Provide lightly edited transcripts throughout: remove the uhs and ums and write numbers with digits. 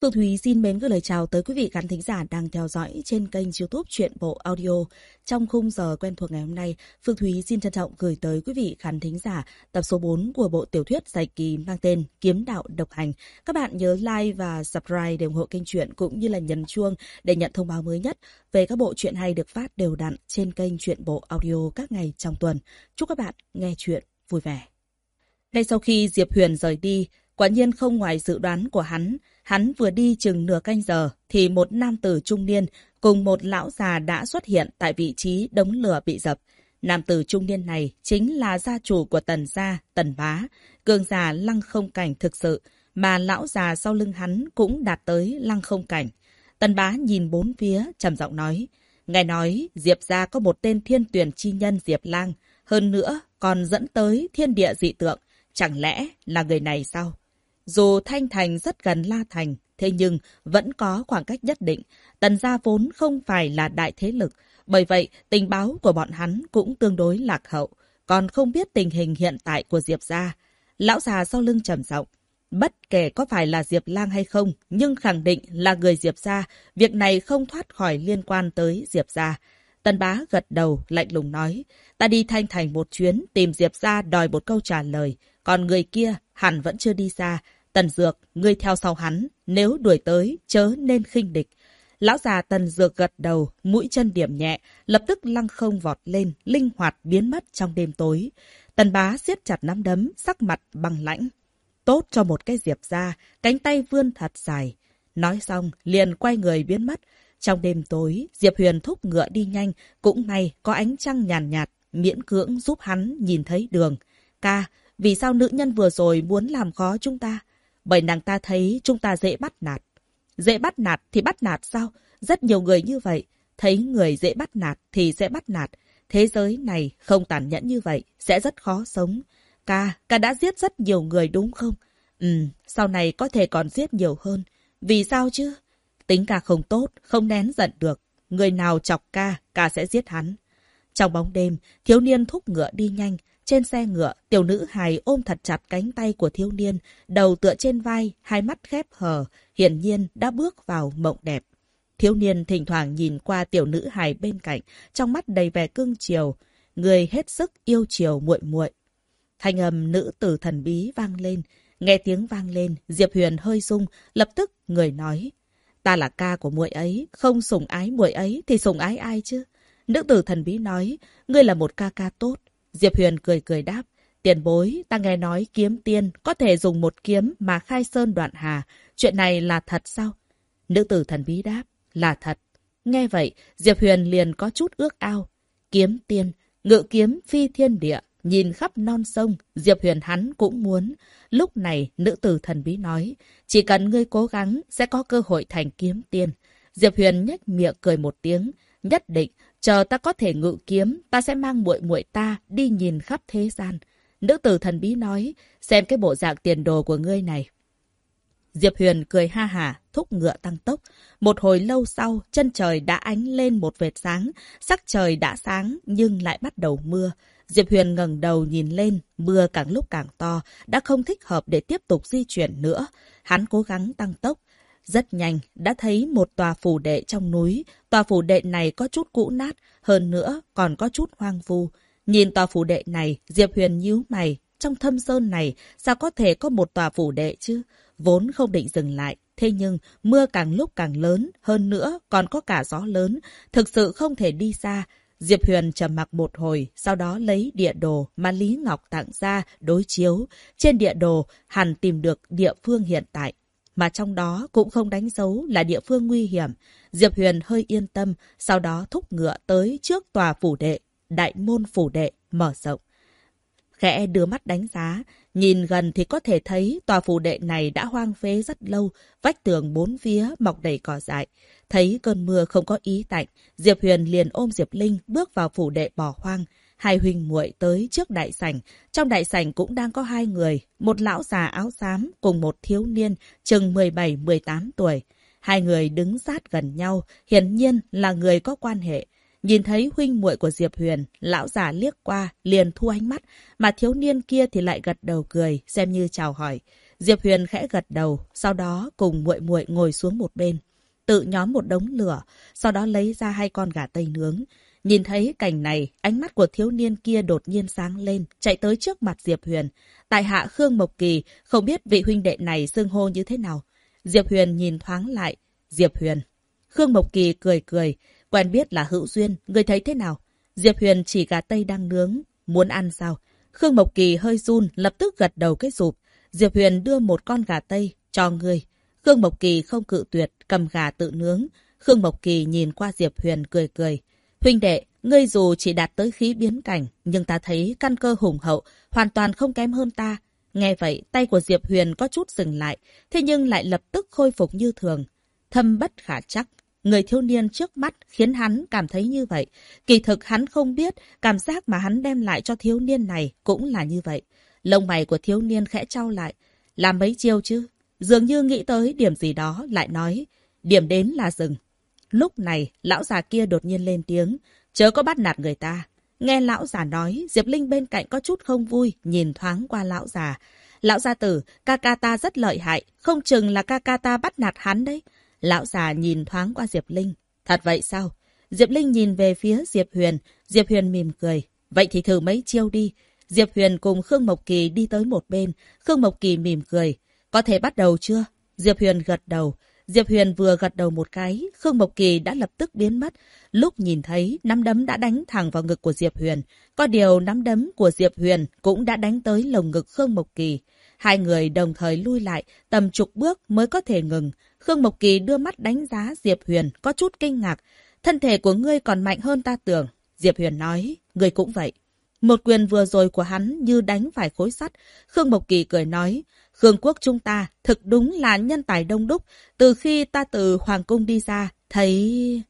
Phương Thúy xin mến gửi lời chào tới quý vị khán thính giả đang theo dõi trên kênh YouTube Truyện Bộ Audio. Trong khung giờ quen thuộc ngày hôm nay, Phương Thúy xin trân trọng gửi tới quý vị khán thính giả tập số 4 của bộ tiểu thuyết dài kỳ mang tên Kiếm Đạo Độc Hành. Các bạn nhớ like và subscribe để ủng hộ kênh truyện cũng như là nhấn chuông để nhận thông báo mới nhất về các bộ truyện hay được phát đều đặn trên kênh Truyện Bộ Audio các ngày trong tuần. Chúc các bạn nghe truyện vui vẻ. Ngay sau khi Diệp Huyền rời đi, quả nhiên không ngoài dự đoán của hắn vừa đi chừng nửa canh giờ thì một nam tử trung niên cùng một lão già đã xuất hiện tại vị trí đống lửa bị dập. Nam tử trung niên này chính là gia chủ của Tần gia, Tần Bá, cường giả lăng không cảnh thực sự, mà lão già sau lưng hắn cũng đạt tới lăng không cảnh. Tần Bá nhìn bốn phía, trầm giọng nói, ngài nói Diệp gia có một tên thiên tuyển chi nhân Diệp Lang, hơn nữa còn dẫn tới thiên địa dị tượng, chẳng lẽ là người này sao? Dù Thanh Thành rất gần La Thành, thế nhưng vẫn có khoảng cách nhất định. Tần gia vốn không phải là đại thế lực, bởi vậy tình báo của bọn hắn cũng tương đối lạc hậu, còn không biết tình hình hiện tại của Diệp gia. Lão già sau lưng trầm giọng, bất kể có phải là Diệp Lang hay không, nhưng khẳng định là người Diệp gia, việc này không thoát khỏi liên quan tới Diệp gia. Tần Bá gật đầu, lạnh lùng nói, ta đi Thanh Thành một chuyến, tìm Diệp gia đòi một câu trả lời, còn người kia hẳn vẫn chưa đi xa. Tần Dược, ngươi theo sau hắn, nếu đuổi tới, chớ nên khinh địch. Lão già Tần Dược gật đầu, mũi chân điểm nhẹ, lập tức lăng không vọt lên, linh hoạt biến mất trong đêm tối. Tần Bá siết chặt nắm đấm, sắc mặt băng lãnh. Tốt cho một cái Diệp gia, cánh tay vươn thật dài. Nói xong, liền quay người biến mất. Trong đêm tối, Diệp Huyền thúc ngựa đi nhanh, cũng may có ánh trăng nhàn nhạt, miễn cưỡng giúp hắn nhìn thấy đường. Ca, vì sao nữ nhân vừa rồi muốn làm khó chúng ta? Bởi nàng ta thấy chúng ta dễ bắt nạt. Dễ bắt nạt thì bắt nạt sao? Rất nhiều người như vậy. Thấy người dễ bắt nạt thì sẽ bắt nạt. Thế giới này không tàn nhẫn như vậy, sẽ rất khó sống. Ca đã giết rất nhiều người đúng không? Sau này có thể còn giết nhiều hơn. Vì sao chứ? Tính ca không tốt, không nén giận được. Người nào chọc ca sẽ giết hắn. Trong bóng đêm, thiếu niên thúc ngựa đi nhanh. Trên xe ngựa, tiểu nữ hài ôm thật chặt cánh tay của thiếu niên, đầu tựa trên vai, hai mắt khép hờ, hiển nhiên đã bước vào mộng đẹp. Thiếu niên thỉnh thoảng nhìn qua tiểu nữ hài bên cạnh, trong mắt đầy vẻ cưng chiều, người hết sức yêu chiều muội muội. Thanh âm nữ tử thần bí vang lên, nghe tiếng vang lên, Diệp Huyền hơi rung, lập tức người nói, ta là ca của muội ấy, không sủng ái muội ấy thì sủng ái ai chứ? Nữ tử thần bí nói, ngươi là một ca tốt. Diệp Huyền cười đáp, tiền bối, ta nghe nói kiếm tiên có thể dùng một kiếm mà khai sơn đoạn hà. Chuyện này là thật sao? Nữ tử thần bí đáp, là thật. Nghe vậy, Diệp Huyền liền có chút ước ao. Kiếm tiên, ngự kiếm phi thiên địa, nhìn khắp non sông, Diệp Huyền hắn cũng muốn. Lúc này, nữ tử thần bí nói, chỉ cần ngươi cố gắng, sẽ có cơ hội thành kiếm tiên. Diệp Huyền nhếch miệng cười một tiếng, nhất định, chờ ta có thể ngự kiếm, ta sẽ mang muội muội ta đi nhìn khắp thế gian. Nữ tử thần bí nói, xem cái bộ dạng tiền đồ của ngươi này. Diệp Huyền cười ha hả, thúc ngựa tăng tốc. Một hồi lâu sau, chân trời đã ánh lên một vệt sáng. Sắc trời đã sáng nhưng lại bắt đầu mưa. Diệp Huyền ngẩng đầu nhìn lên, mưa càng lúc càng to, đã không thích hợp để tiếp tục di chuyển nữa. Hắn cố gắng tăng tốc. Rất nhanh, đã thấy một tòa phủ đệ trong núi. Tòa phủ đệ này có chút cũ nát, hơn nữa còn có chút hoang vu. Nhìn tòa phủ đệ này, Diệp Huyền nhíu mày. Trong thâm sơn này, sao có thể có một tòa phủ đệ chứ? Vốn không định dừng lại. Thế nhưng, mưa càng lúc càng lớn, hơn nữa còn có cả gió lớn. Thực sự không thể đi xa. Diệp Huyền trầm mặc một hồi, sau đó lấy địa đồ mà Lý Ngọc tặng ra đối chiếu. Trên địa đồ, hắn tìm được địa phương hiện tại. Mà trong đó cũng không đánh dấu là địa phương nguy hiểm. Diệp Huyền hơi yên tâm, sau đó thúc ngựa tới trước tòa phủ đệ, đại môn phủ đệ, mở rộng. Khẽ đưa mắt đánh giá, nhìn gần thì có thể thấy tòa phủ đệ này đã hoang phế rất lâu, vách tường bốn phía mọc đầy cỏ dại. Thấy cơn mưa không có ý tạnh, Diệp Huyền liền ôm Diệp Linh bước vào phủ đệ bỏ hoang. Hai huynh muội tới trước đại sảnh. Trong đại sảnh cũng đang có hai người, một lão già áo xám cùng một thiếu niên chừng 17-18 tuổi. Hai người đứng sát gần nhau, hiển nhiên là người có quan hệ. Nhìn thấy huynh muội của Diệp Huyền, lão già liếc qua liền thu ánh mắt, mà thiếu niên kia thì lại gật đầu cười, xem như chào hỏi. Diệp Huyền khẽ gật đầu, sau đó cùng muội muội ngồi xuống một bên, tự nhóm một đống lửa, sau đó lấy ra 2 con gà tây nướng. Nhìn thấy cảnh này, ánh mắt của thiếu niên kia đột nhiên sáng lên, chạy tới trước mặt Diệp Huyền. Tại hạ Khương Mộc Kỳ, không biết vị huynh đệ này xưng hô như thế nào. Diệp Huyền nhìn thoáng lại. Diệp Huyền. Khương Mộc Kỳ cười cười. Quen biết là hữu duyên, người thấy thế nào? Diệp Huyền chỉ gà tây đang nướng. Muốn ăn sao? Khương Mộc Kỳ hơi run, lập tức gật đầu cái rụp. Diệp Huyền đưa một con gà tây, cho ngươi. Khương Mộc Kỳ không cự tuyệt, cầm gà tự nướng. Khương Mộc Kỳ nhìn qua Diệp Huyền cười cười. Huynh đệ, ngươi dù chỉ đạt tới khí biến cảnh, nhưng ta thấy căn cơ hùng hậu, hoàn toàn không kém hơn ta. Nghe vậy, tay của Diệp Huyền có chút dừng lại, thế nhưng lại lập tức khôi phục như thường. Thâm bất khả trắc, người thiếu niên trước mắt khiến hắn cảm thấy như vậy. Kỳ thực hắn không biết, cảm giác mà hắn đem lại cho thiếu niên này cũng là như vậy. Lông mày của thiếu niên khẽ chau lại. Làm mấy chiêu chứ? Dường như nghĩ tới điểm gì đó, lại nói. Điểm đến là rừng. Lúc này, lão già kia đột nhiên lên tiếng. Chớ có bắt nạt người ta. Nghe lão già nói, Diệp Linh bên cạnh có chút không vui, nhìn thoáng qua lão già. Lão gia tử, ca ca ta rất lợi hại, không chừng là ca ca ta bắt nạt hắn đấy. Lão già nhìn thoáng qua Diệp Linh. Thật vậy sao? Diệp Linh nhìn về phía Diệp Huyền. Diệp Huyền mỉm cười. Vậy thì thử mấy chiêu đi. Diệp Huyền cùng Khương Mộc Kỳ đi tới một bên. Khương Mộc Kỳ mỉm cười. Có thể bắt đầu chưa? Diệp Huyền gật đầu. Diệp Huyền vừa gật đầu một cái, Khương Mộc Kỳ đã lập tức biến mất. Lúc nhìn thấy, nắm đấm đã đánh thẳng vào ngực của Diệp Huyền. Có điều nắm đấm của Diệp Huyền cũng đã đánh tới lồng ngực Khương Mộc Kỳ. Hai người đồng thời lui lại, tầm chục bước mới có thể ngừng. Khương Mộc Kỳ đưa mắt đánh giá Diệp Huyền, có chút kinh ngạc. Thân thể của ngươi còn mạnh hơn ta tưởng. Diệp Huyền nói, ngươi cũng vậy. Một quyền vừa rồi của hắn như đánh phải khối sắt. Khương Mộc Kỳ cười nói, Khương quốc chúng ta thực đúng là nhân tài đông đúc. Từ khi ta từ Hoàng cung đi ra, thấy...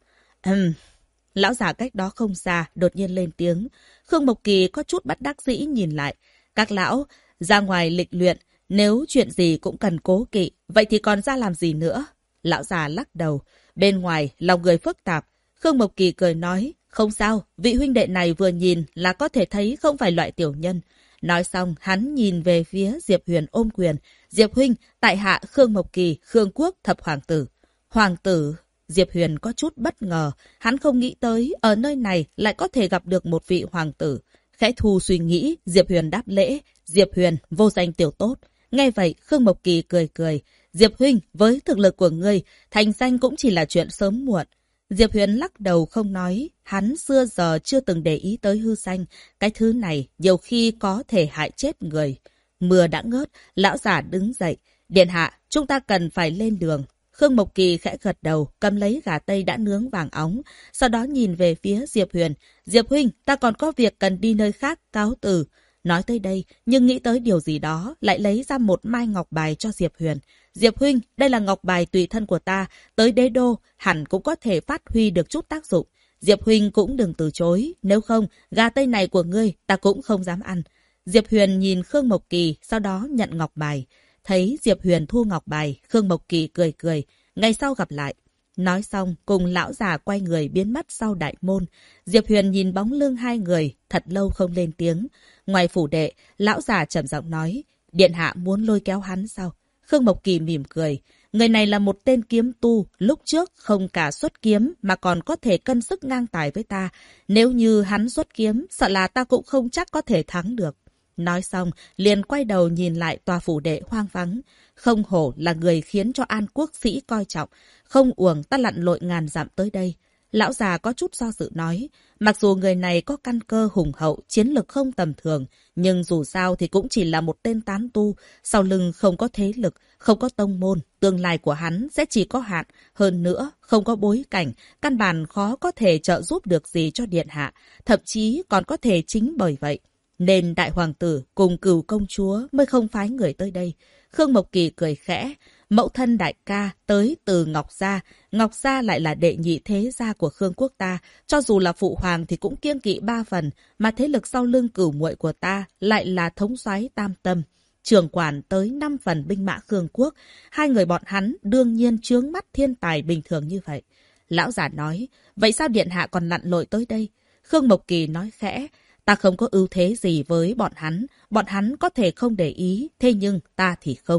Lão già cách đó không xa, đột nhiên lên tiếng. Khương Mộc Kỳ có chút bất đắc dĩ nhìn lại. Các lão, ra ngoài lịch luyện, nếu chuyện gì cũng cần cố kỵ, vậy thì còn ra làm gì nữa? Lão già lắc đầu. Bên ngoài, lòng người phức tạp. Khương Mộc Kỳ cười nói, không sao, vị huynh đệ này vừa nhìn là có thể thấy không phải loại tiểu nhân. Nói xong, hắn nhìn về phía Diệp Huyền ôm quyền. Diệp huynh, tại hạ Khương Mộc Kỳ, Khương quốc thập hoàng tử. Hoàng tử... Diệp Huyền có chút bất ngờ. Hắn không nghĩ tới, ở nơi này lại có thể gặp được một vị hoàng tử. Khẽ thu suy nghĩ, Diệp Huyền đáp lễ. Diệp Huyền, vô danh tiểu tốt. Nghe vậy, Khương Mộc Kỳ cười cười. Diệp huynh, với thực lực của ngươi, thành danh cũng chỉ là chuyện sớm muộn. Diệp Huyền lắc đầu không nói. Hắn xưa giờ chưa từng để ý tới hư danh. Cái thứ này, nhiều khi có thể hại chết người. Mưa đã ngớt, lão giả đứng dậy. Điện hạ, chúng ta cần phải lên đường. Khương Mộc Kỳ khẽ gật đầu, cầm lấy gà tây đã nướng vàng óng, sau đó nhìn về phía Diệp Huyền. Diệp huynh, ta còn có việc cần đi nơi khác, cáo từ. Nói tới đây, nhưng nghĩ tới điều gì đó, lại lấy ra một mai ngọc bài cho Diệp Huyền. Diệp huynh, đây là ngọc bài tùy thân của ta, tới đế đô, hẳn cũng có thể phát huy được chút tác dụng. Diệp huynh cũng đừng từ chối, nếu không, gà tây này của ngươi, ta cũng không dám ăn. Diệp Huyền nhìn Khương Mộc Kỳ, sau đó nhận ngọc bài. Thấy Diệp Huyền thu ngọc bài, Khương Mộc Kỳ cười cười. Ngày sau gặp lại. Nói xong, cùng lão già quay người biến mất sau đại môn. Diệp Huyền nhìn bóng lưng hai người, thật lâu không lên tiếng. Ngoài phủ đệ, lão già trầm giọng nói, điện hạ muốn lôi kéo hắn sao? Khương Mộc Kỳ mỉm cười. Người này là một tên kiếm tu, lúc trước không cả xuất kiếm mà còn có thể cân sức ngang tài với ta. Nếu như hắn xuất kiếm, sợ là ta cũng không chắc có thể thắng được. Nói xong, liền quay đầu nhìn lại tòa phủ đệ hoang vắng. Không hổ là người khiến cho An quốc sĩ coi trọng. Không uổng ta lặn lội ngàn dặm tới đây. Lão già có chút do dự nói. Mặc dù người này có căn cơ hùng hậu, chiến lực không tầm thường. Nhưng dù sao thì cũng chỉ là một tên tán tu. Sau lưng không có thế lực, không có tông môn. Tương lai của hắn sẽ chỉ có hạn. Hơn nữa, không có bối cảnh. Căn bản khó có thể trợ giúp được gì cho điện hạ. Thậm chí còn có thể chính bởi vậy nên đại hoàng tử cùng Cửu công chúa mới không phái người tới đây. Khương Mộc Kỳ cười khẽ. Mẫu thân đại ca tới từ Ngọc Gia. Ngọc Gia lại là đệ nhị thế gia của Khương quốc ta. Cho dù là phụ hoàng thì cũng kiêng kỵ 3 phần. Mà thế lực sau lưng Cửu muội của ta lại là thống soái Tam Tâm. Trưởng quản tới 5 phần binh mã Khương quốc. Hai người bọn hắn đương nhiên chướng mắt thiên tài bình thường như vậy. Lão giả nói, vậy sao điện hạ còn lặn lội tới đây? Khương Mộc Kỳ nói khẽ. Ta không có ưu thế gì với bọn hắn có thể không để ý, thế nhưng ta thì không.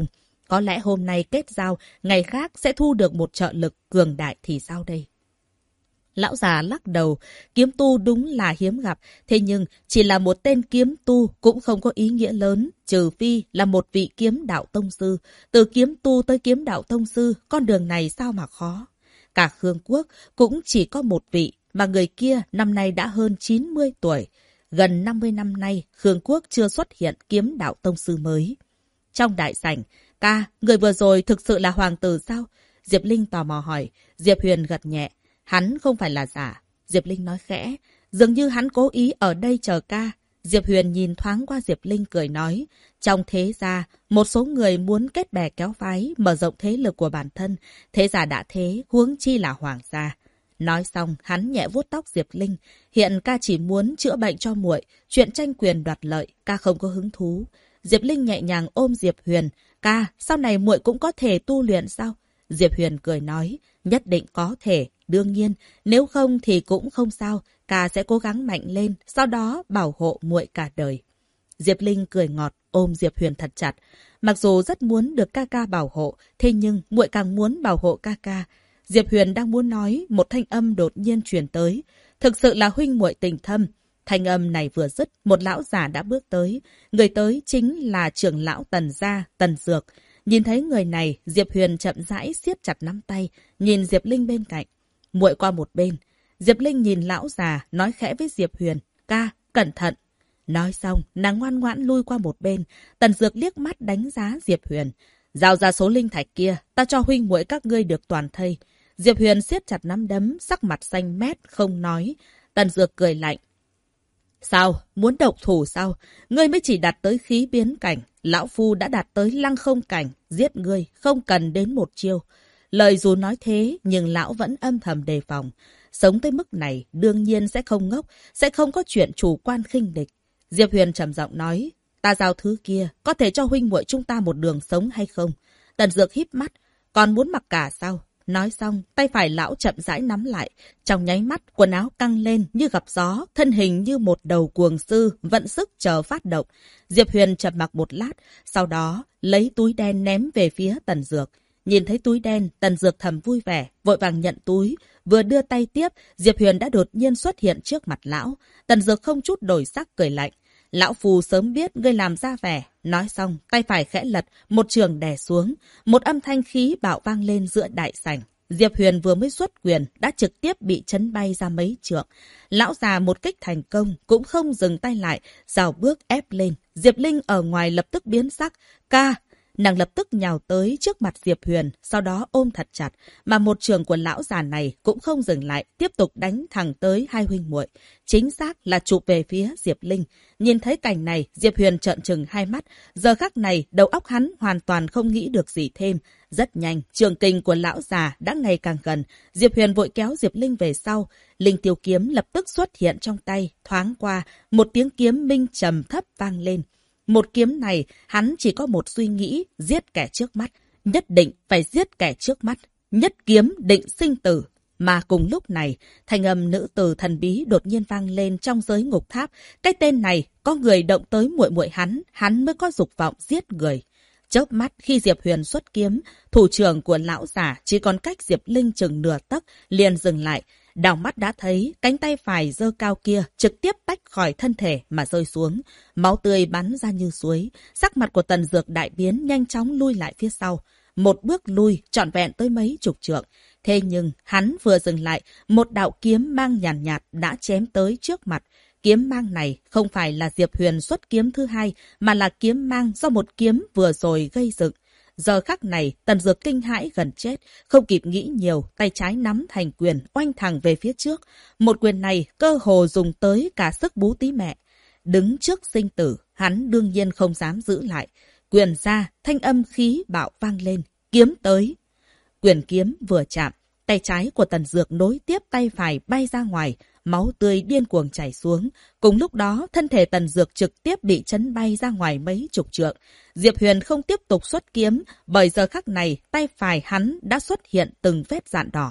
Có lẽ hôm nay kết giao, ngày khác sẽ thu được một trợ lực cường đại thì sao đây? Lão già lắc đầu, kiếm tu đúng là hiếm gặp, thế nhưng chỉ là một tên kiếm tu cũng không có ý nghĩa lớn, trừ phi là một vị kiếm đạo tông sư. Từ kiếm tu tới kiếm đạo tông sư, con đường này sao mà khó. Cả Khương Quốc cũng chỉ có một vị, mà người kia năm nay đã hơn 90 tuổi. Gần 50 năm nay, Khương Quốc chưa xuất hiện kiếm đạo tông sư mới. Trong đại sảnh, ca, người vừa rồi thực sự là hoàng tử sao? Diệp Linh tò mò hỏi. Diệp Huyền gật nhẹ. Hắn không phải là giả. Diệp Linh nói khẽ. Dường như hắn cố ý ở đây chờ ca. Diệp Huyền nhìn thoáng qua Diệp Linh cười nói. Trong thế gia, một số người muốn kết bè kéo phái, mở rộng thế lực của bản thân. Thế gia đã thế, huống chi là hoàng gia. Nói xong, hắn nhẹ vuốt tóc Diệp Linh. Hiện ca chỉ muốn chữa bệnh cho muội, chuyện tranh quyền đoạt lợi, ca không có hứng thú. Diệp Linh nhẹ nhàng ôm Diệp Huyền. Ca, sau này muội cũng có thể tu luyện sao? Diệp Huyền cười nói. Nhất định có thể, đương nhiên, nếu không thì cũng không sao. Ca sẽ cố gắng mạnh lên, sau đó bảo hộ muội cả đời. Diệp Linh cười ngọt, ôm Diệp Huyền thật chặt. Mặc dù rất muốn được ca ca bảo hộ, thế nhưng muội càng muốn bảo hộ ca ca. Diệp Huyền đang muốn nói, một thanh âm đột nhiên truyền tới. Thực sự là huynh muội tình thâm. Thanh âm này vừa dứt, một lão già đã bước tới. Người tới chính là trưởng lão Tần gia, Tần Dược. Nhìn thấy người này, Diệp Huyền chậm rãi siết chặt nắm tay, nhìn Diệp Linh bên cạnh. Muội qua một bên. Diệp Linh nhìn lão già, nói khẽ với Diệp Huyền. Ca, cẩn thận. Nói xong, nàng ngoan ngoãn lui qua một bên. Tần Dược liếc mắt đánh giá Diệp Huyền. Giao ra số linh thạch kia, ta cho huynh muội các ngươi được toàn thây. Diệp Huyền siết chặt nắm đấm, sắc mặt xanh mét, không nói. Tần Dược cười lạnh. Sao? Muốn độc thủ sao? Ngươi mới chỉ đạt tới khí biến cảnh. Lão Phu đã đạt tới lăng không cảnh. Giết ngươi, không cần đến một chiêu. Lời dù nói thế, nhưng lão vẫn âm thầm đề phòng. Sống tới mức này, đương nhiên sẽ không ngốc, sẽ không có chuyện chủ quan khinh địch. Diệp Huyền trầm giọng nói, ta giao thứ kia, có thể cho huynh muội chúng ta một đường sống hay không? Tần Dược híp mắt, còn muốn mặc cả sao? Nói xong, tay phải lão chậm rãi nắm lại. Trong nháy mắt, quần áo căng lên như gặp gió, thân hình như một đầu cuồng sư, vận sức chờ phát động. Diệp Huyền trầm mặc một lát, sau đó lấy túi đen ném về phía Tần Dược. Nhìn thấy túi đen, Tần Dược thầm vui vẻ, vội vàng nhận túi. Vừa đưa tay tiếp, Diệp Huyền đã đột nhiên xuất hiện trước mặt lão. Tần Dược không chút đổi sắc cười lạnh. Lão Phu sớm biết ngươi làm ra vẻ. Nói xong, tay phải khẽ lật, một trường đè xuống. Một âm thanh khí bạo vang lên giữa đại sảnh. Diệp Huyền vừa mới xuất quyền, đã trực tiếp bị chấn bay ra mấy trượng. Lão già một kích thành công, cũng không dừng tay lại, rào bước ép lên. Diệp Linh ở ngoài lập tức biến sắc. Ca! Nàng lập tức nhào tới trước mặt Diệp Huyền, sau đó ôm thật chặt, mà một trường của lão già này cũng không dừng lại, tiếp tục đánh thẳng tới hai huynh muội, chính xác là chụp về phía Diệp Linh. Nhìn thấy cảnh này, Diệp Huyền trợn trừng hai mắt, giờ khắc này đầu óc hắn hoàn toàn không nghĩ được gì thêm. Rất nhanh, trường kình của lão già đã ngày càng gần, Diệp Huyền vội kéo Diệp Linh về sau, linh tiêu kiếm lập tức xuất hiện trong tay, thoáng qua, một tiếng kiếm minh trầm thấp vang lên. Một kiếm này, hắn chỉ có một suy nghĩ, giết kẻ trước mắt. Nhất định phải giết kẻ trước mắt. Nhất kiếm định sinh tử. Mà cùng lúc này, thanh âm nữ tử thần bí đột nhiên vang lên trong giới ngục tháp. Cái tên này, có người động tới muội muội hắn mới có dục vọng giết người. Chớp mắt khi Diệp Huyền xuất kiếm, thủ trưởng của lão già chỉ còn cách Diệp Linh chừng nửa tấc, liền dừng lại. Đào mắt đã thấy cánh tay phải giơ cao kia trực tiếp tách khỏi thân thể mà rơi xuống. Máu tươi bắn ra như suối. Sắc mặt của Tần Dược đại biến, nhanh chóng lui lại phía sau. Một bước lui trọn vẹn tới mấy chục trượng. Thế nhưng hắn vừa dừng lại, một đạo kiếm mang nhàn nhạt đã chém tới trước mặt. Kiếm mang này không phải là Diệp Huyền xuất kiếm thứ hai, mà là kiếm mang do một kiếm vừa rồi gây dựng. Giờ khắc này, Tần Dược kinh hãi gần chết, không kịp nghĩ nhiều, tay trái nắm thành quyền, oanh thẳng về phía trước. Một quyền này cơ hồ dùng tới cả sức bú tí mẹ. Đứng trước sinh tử, hắn đương nhiên không dám giữ lại. Quyền ra, thanh âm khí bạo vang lên, kiếm tới. Quyền kiếm vừa chạm, tay trái của Tần Dược nối tiếp tay phải bay ra ngoài, máu tươi điên cuồng chảy xuống. Cùng lúc đó, thân thể Tần Dược trực tiếp bị chấn bay ra ngoài mấy chục trượng. Diệp Huyền không tiếp tục xuất kiếm, bởi giờ khắc này, tay phải hắn đã xuất hiện từng vết dạn đỏ.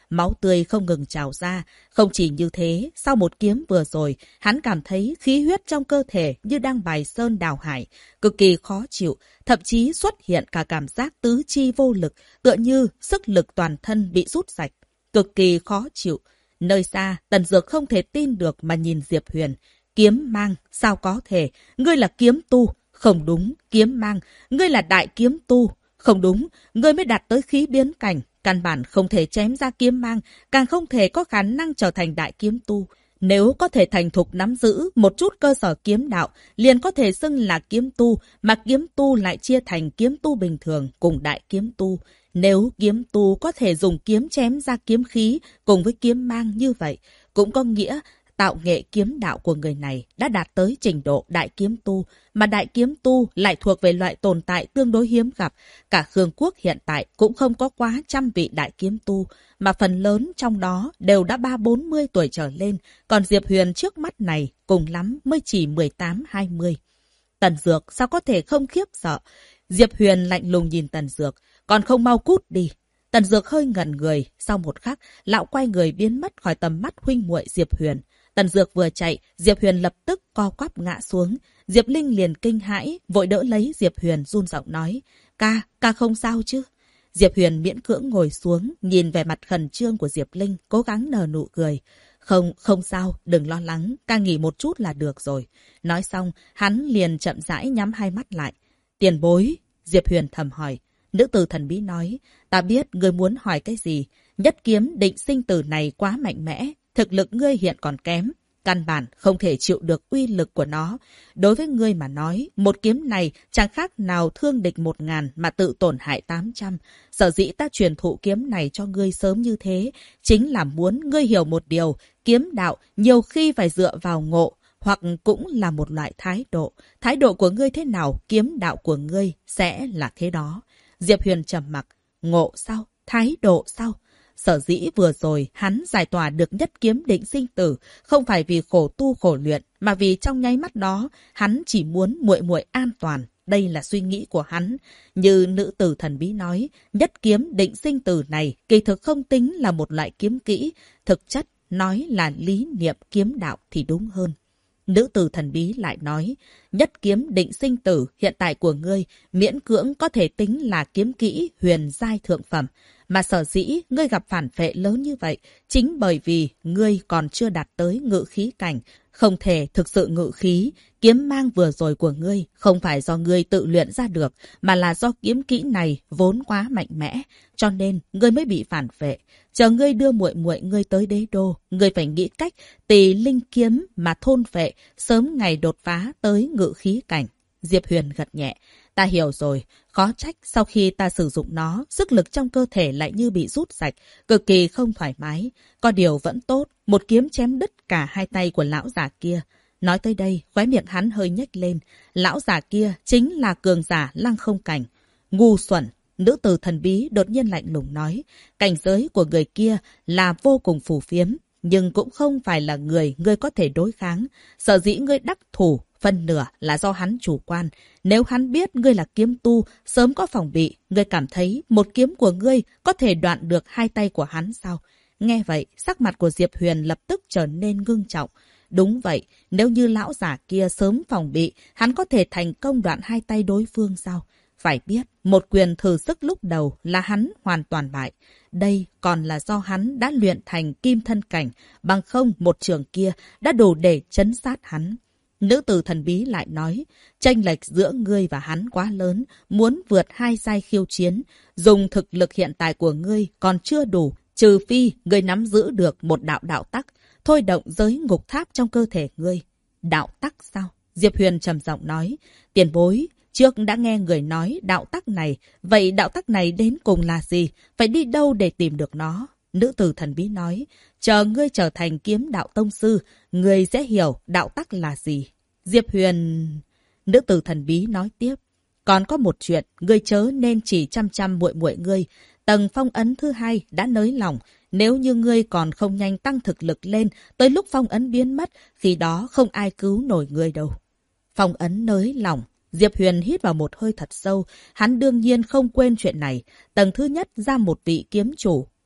máu tươi không ngừng trào ra. Không chỉ như thế, sau một kiếm vừa rồi, hắn cảm thấy khí huyết trong cơ thể như đang bài sơn đào hải, cực kỳ khó chịu, thậm chí xuất hiện cả cảm giác tứ chi vô lực, tựa như sức lực toàn thân bị rút sạch, cực kỳ khó chịu. Nơi xa, Tần Dược không thể tin được mà nhìn Diệp Huyền. Kiếm mang, sao có thể? Ngươi là kiếm tu. Không đúng, kiếm mang. Ngươi là đại kiếm tu. Không đúng, ngươi mới đạt tới khí biến cảnh. Căn bản không thể chém ra kiếm mang, càng không thể có khả năng trở thành đại kiếm tu. Nếu có thể thành thục nắm giữ một chút cơ sở kiếm đạo, liền có thể xưng là kiếm tu, mà kiếm tu lại chia thành kiếm tu bình thường cùng đại kiếm tu. Nếu kiếm tu có thể dùng kiếm chém ra kiếm khí cùng với kiếm mang như vậy, cũng có nghĩa tạo nghệ kiếm đạo của người này đã đạt tới trình độ đại kiếm tu, mà đại kiếm tu lại thuộc về loại tồn tại tương đối hiếm gặp. Cả Khương Quốc hiện tại cũng không có quá 100 vị đại kiếm tu, mà phần lớn trong đó đều đã 30-40 tuổi trở lên, còn Diệp Huyền trước mắt này cùng lắm mới chỉ 18-20. Tần Dược sao có thể không khiếp sợ? Diệp Huyền lạnh lùng nhìn Tần Dược, còn không mau cút đi. Tần Dược hơi ngẩn người, sau một khắc, lão quay người biến mất khỏi tầm mắt huynh muội Diệp Huyền. Tần Dược vừa chạy, Diệp Huyền lập tức co quắp ngã xuống. Diệp Linh liền kinh hãi, vội đỡ lấy Diệp Huyền run giọng nói, ca không sao chứ? Diệp Huyền miễn cưỡng ngồi xuống, nhìn về mặt khẩn trương của Diệp Linh, cố gắng nở nụ cười. Không sao, đừng lo lắng, ca nghỉ một chút là được rồi. Nói xong, hắn liền chậm rãi nhắm hai mắt lại. Tiền bối, Diệp Huyền thầm hỏi. Nữ tử thần bí nói, ta biết ngươi muốn hỏi cái gì. Nhất kiếm định sinh tử này quá mạnh mẽ, thực lực ngươi hiện còn kém. Căn bản không thể chịu được uy lực của nó. Đối với ngươi mà nói, một kiếm này chẳng khác nào thương địch 1000 mà tự tổn hại 800. Sở dĩ ta truyền thụ kiếm này cho ngươi sớm như thế, chính là muốn ngươi hiểu một điều, kiếm đạo nhiều khi phải dựa vào ngộ, hoặc cũng là một loại thái độ. Thái độ của ngươi thế nào, kiếm đạo của ngươi sẽ là thế đó. Diệp Huyền trầm mặc, ngộ sao? Thái độ sao? Sở dĩ vừa rồi hắn giải tỏa được nhất kiếm định sinh tử, không phải vì khổ tu khổ luyện, mà vì trong nháy mắt đó, hắn chỉ muốn muội muội an toàn. Đây là suy nghĩ của hắn. Như nữ tử thần bí nói, nhất kiếm định sinh tử này kỳ thực không tính là một loại kiếm kỹ, thực chất nói là lý niệm kiếm đạo thì đúng hơn. Nữ tử thần bí lại nói, nhất kiếm định sinh tử hiện tại của ngươi miễn cưỡng có thể tính là kiếm kỹ huyền giai thượng phẩm. Mà sở dĩ ngươi gặp phản phệ lớn như vậy, chính bởi vì ngươi còn chưa đạt tới ngự khí cảnh, không thể thực sự ngự khí. Kiếm mang vừa rồi của ngươi không phải do ngươi tự luyện ra được, mà là do kiếm kỹ này vốn quá mạnh mẽ, cho nên ngươi mới bị phản phệ. Chờ ngươi đưa muội muội ngươi tới đế đô, ngươi phải nghĩ cách tỳ linh kiếm mà thôn phệ, sớm ngày đột phá tới ngự khí cảnh. Diệp Huyền gật nhẹ. Ta hiểu rồi, khó trách sau khi ta sử dụng nó, sức lực trong cơ thể lại như bị rút sạch, cực kỳ không thoải mái. Có điều vẫn tốt, một kiếm chém đứt cả hai tay của lão già kia. Nói tới đây, khóe miệng hắn hơi nhếch lên. Lão già kia chính là cường giả lăng không cảnh. Ngu xuẩn, nữ tử thần bí đột nhiên lạnh lùng nói. Cảnh giới của người kia là vô cùng phù phiếm, nhưng cũng không phải là người ngươi có thể đối kháng. Sở dĩ ngươi đắc thủ, phân nửa là do hắn chủ quan. Nếu hắn biết ngươi là kiếm tu, sớm có phòng bị, ngươi cảm thấy một kiếm của ngươi có thể đoạn được hai tay của hắn sao? Nghe vậy, sắc mặt của Diệp Huyền lập tức trở nên ngưng trọng. Đúng vậy, nếu như lão giả kia sớm phòng bị, hắn có thể thành công đoạn hai tay đối phương sao? Phải biết, một quyền thử sức lúc đầu là hắn hoàn toàn bại. Đây còn là do hắn đã luyện thành kim thân cảnh, bằng không một trường kia đã đủ để trấn sát hắn. Nữ tử thần bí lại nói, chênh lệch giữa ngươi và hắn quá lớn, muốn vượt hai giai khiêu chiến, dùng thực lực hiện tại của ngươi còn chưa đủ, trừ phi ngươi nắm giữ được một đạo tắc, thôi động giới ngục tháp trong cơ thể ngươi. Đạo tắc sao? Diệp Huyền trầm giọng nói, tiền bối, trước đã nghe người nói đạo tắc này, vậy đạo tắc này đến cùng là gì? Phải đi đâu để tìm được nó? Nữ tử thần bí nói, chờ ngươi trở thành kiếm đạo tông sư, ngươi sẽ hiểu đạo tắc là gì. Diệp Huyền... Nữ tử thần bí nói tiếp, còn có một chuyện, ngươi chớ nên chỉ chăm muội muội ngươi. Tầng phong ấn thứ 2 đã nới lỏng, nếu như ngươi còn không nhanh tăng thực lực lên, tới lúc phong ấn biến mất, khi đó không ai cứu nổi ngươi đâu. Phong ấn nới lỏng. Diệp Huyền hít vào một hơi thật sâu, hắn đương nhiên không quên chuyện này. Tầng thứ nhất ra một vị kiếm chủ,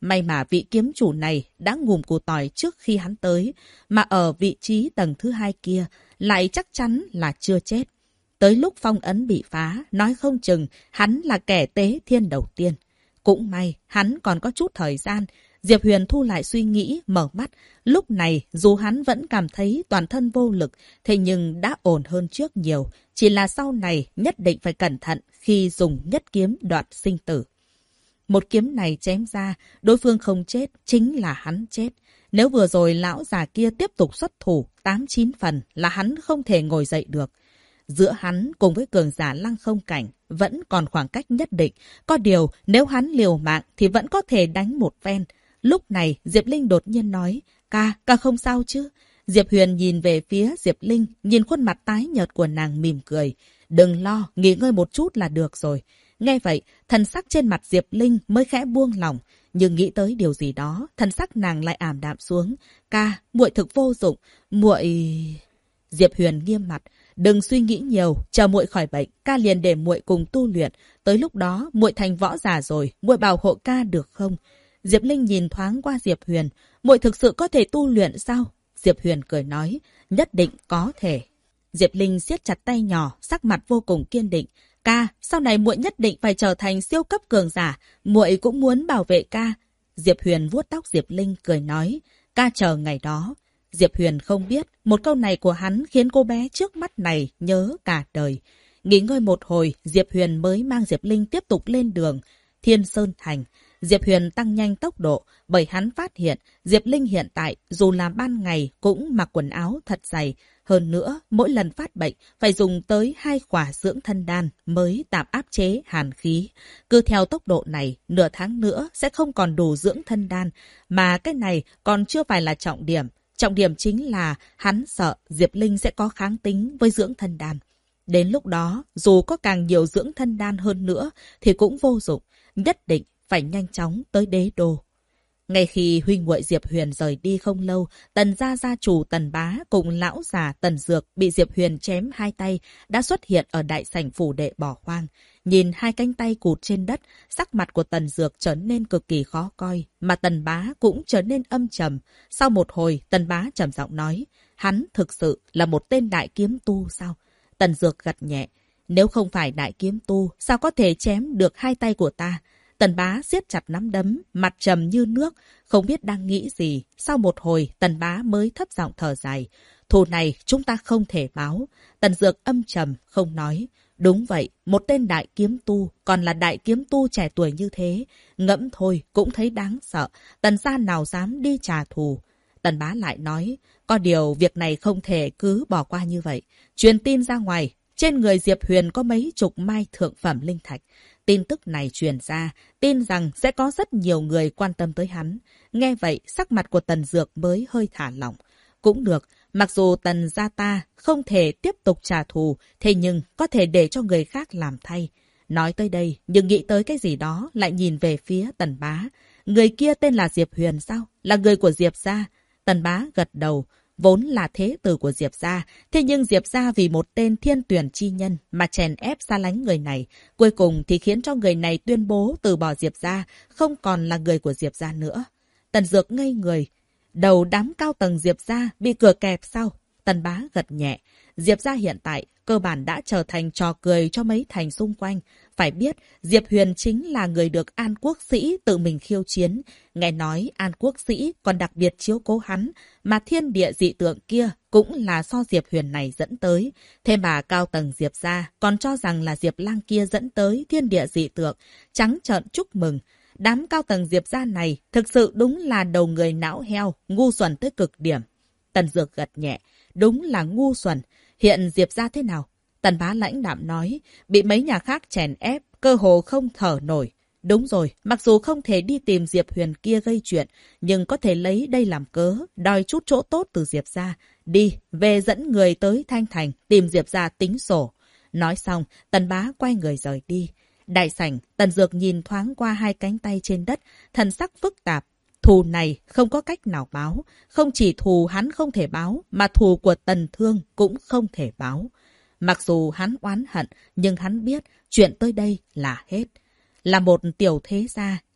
May mà vị kiếm chủ này đã ngùm củ tỏi trước khi hắn tới, mà ở vị trí tầng thứ 2 kia lại chắc chắn là chưa chết. Tới lúc phong ấn bị phá, nói không chừng hắn là kẻ tế thiên đầu tiên. Cũng may, hắn còn có chút thời gian. Diệp Huyền thu lại suy nghĩ, mở mắt. Lúc này, dù hắn vẫn cảm thấy toàn thân vô lực, thế nhưng đã ổn hơn trước nhiều. Chỉ là sau này nhất định phải cẩn thận khi dùng nhất kiếm đoạt sinh tử. Một kiếm này chém ra, đối phương không chết, chính là hắn chết. Nếu vừa rồi lão già kia tiếp tục xuất thủ, 8-9 phần là hắn không thể ngồi dậy được. Giữa hắn cùng với cường giả Lăng Không Cảnh vẫn còn khoảng cách nhất định. Có điều, nếu hắn liều mạng thì vẫn có thể đánh một phen. Lúc này, Diệp Linh đột nhiên nói, ca không sao chứ? Diệp Huyền nhìn về phía Diệp Linh, nhìn khuôn mặt tái nhợt của nàng mỉm cười. Đừng lo, nghỉ ngơi một chút là được rồi. Nghe vậy, thần sắc trên mặt Diệp Linh mới khẽ buông lỏng. Nhưng nghĩ tới điều gì đó, thần sắc nàng lại ảm đạm xuống. Ca, muội thực vô dụng, muội... Diệp Huyền nghiêm mặt. Đừng suy nghĩ nhiều, chờ muội khỏi bệnh, ca liền để muội cùng tu luyện. Tới lúc đó, muội thành võ giả rồi, muội bảo hộ ca được không? Diệp Linh nhìn thoáng qua Diệp Huyền. Muội thực sự có thể tu luyện sao? Diệp Huyền cười nói, nhất định có thể. Diệp Linh siết chặt tay nhỏ, sắc mặt vô cùng kiên định. Ca, sau này muội nhất định phải trở thành siêu cấp cường giả, muội cũng muốn bảo vệ ca. Diệp Huyền vuốt tóc Diệp Linh cười nói, ca chờ ngày đó. Diệp Huyền không biết, một câu này của hắn khiến cô bé trước mắt này nhớ cả đời. Nghỉ ngơi một hồi, Diệp Huyền mới mang Diệp Linh tiếp tục lên đường Thiên Sơn Thành. Diệp Huyền tăng nhanh tốc độ, bởi hắn phát hiện Diệp Linh hiện tại dù là ban ngày cũng mặc quần áo thật dày. Hơn nữa, mỗi lần phát bệnh phải dùng tới 2 quả dưỡng thân đan mới tạm áp chế hàn khí. Cứ theo tốc độ này, nửa tháng nữa sẽ không còn đủ dưỡng thân đan, mà cái này còn chưa phải là trọng điểm. Trọng điểm chính là hắn sợ Diệp Linh sẽ có kháng tính với dưỡng thân đan. Đến lúc đó, dù có càng nhiều dưỡng thân đan hơn nữa thì cũng vô dụng, nhất định phải nhanh chóng tới đế đô. Ngay khi huynh muội Diệp Huyền rời đi không lâu, Tần gia chủ Tần Bá cùng lão già Tần Dược bị Diệp Huyền chém 2 tay đã xuất hiện ở đại sảnh phủ đệ bỏ hoang. Nhìn 2 cánh tay cụt trên đất, sắc mặt của Tần Dược trở nên cực kỳ khó coi, mà Tần Bá cũng trở nên âm trầm. Sau một hồi, Tần Bá trầm giọng nói, hắn thực sự là một tên đại kiếm tu sao? Tần Dược gật nhẹ, nếu không phải đại kiếm tu, sao có thể chém được 2 tay của ta? Tần Bá siết chặt nắm đấm, mặt trầm như nước, không biết đang nghĩ gì. Sau một hồi, Tần Bá mới thấp giọng thở dài. Thù này chúng ta không thể báo. Tần Dược âm trầm, không nói. Đúng vậy, một tên đại kiếm tu, còn là đại kiếm tu trẻ tuổi như thế. Ngẫm thôi, cũng thấy đáng sợ. Tần gia nào dám đi trả thù. Tần Bá lại nói, có điều việc này không thể cứ bỏ qua như vậy. Truyền tin ra ngoài, trên người Diệp Huyền có mấy chục mai thượng phẩm linh thạch. Tin tức này truyền ra, tin rằng sẽ có rất nhiều người quan tâm tới hắn. Nghe vậy, sắc mặt của Tần Dược mới hơi thả lỏng. Cũng được, mặc dù Tần gia ta không thể tiếp tục trả thù, thế nhưng có thể để cho người khác làm thay. Nói tới đây, nhưng nghĩ tới cái gì đó, lại nhìn về phía Tần Bá. Người kia tên là Diệp Huyền sao? Là người của Diệp gia. Tần Bá gật đầu. Vốn là thế tử của Diệp gia, thế nhưng Diệp gia vì một tên thiên tuyển chi nhân mà chèn ép xa lánh người này, cuối cùng thì khiến cho người này tuyên bố từ bỏ Diệp gia, không còn là người của Diệp gia nữa. Tần Dược ngây người, đầu đám cao tầng Diệp gia bị cửa kẹp sao? Tần Bá gật nhẹ, Diệp gia hiện tại cơ bản đã trở thành trò cười cho mấy thành xung quanh. Phải biết, Diệp Huyền chính là người được An Quốc Sĩ tự mình khiêu chiến. Nghe nói An Quốc Sĩ còn đặc biệt chiếu cố hắn, mà thiên địa dị tượng kia cũng là do Diệp Huyền này dẫn tới. Thế mà cao tầng Diệp gia còn cho rằng là Diệp Lang kia dẫn tới thiên địa dị tượng, trắng trợn chúc mừng. Đám cao tầng Diệp gia này thực sự đúng là đầu người não heo, ngu xuẩn tới cực điểm. Tần Dược gật nhẹ, đúng là ngu xuẩn. Hiện Diệp gia thế nào? Tần Bá lãnh đạm nói, bị mấy nhà khác chèn ép, cơ hồ không thở nổi. Đúng rồi, mặc dù không thể đi tìm Diệp Huyền kia gây chuyện, nhưng có thể lấy đây làm cớ, đòi chút chỗ tốt từ Diệp gia. Đi, về dẫn người tới Thanh Thành, tìm Diệp gia tính sổ. Nói xong, Tần Bá quay người rời đi. Đại sảnh, Tần Dược nhìn thoáng qua 2 cánh tay trên đất, thần sắc phức tạp. Thù này không có cách nào báo. Không chỉ thù hắn không thể báo, mà thù của Tần Thương cũng không thể báo. Mặc dù hắn oán hận, nhưng hắn biết chuyện tới đây là hết. Là một tiểu thế gia,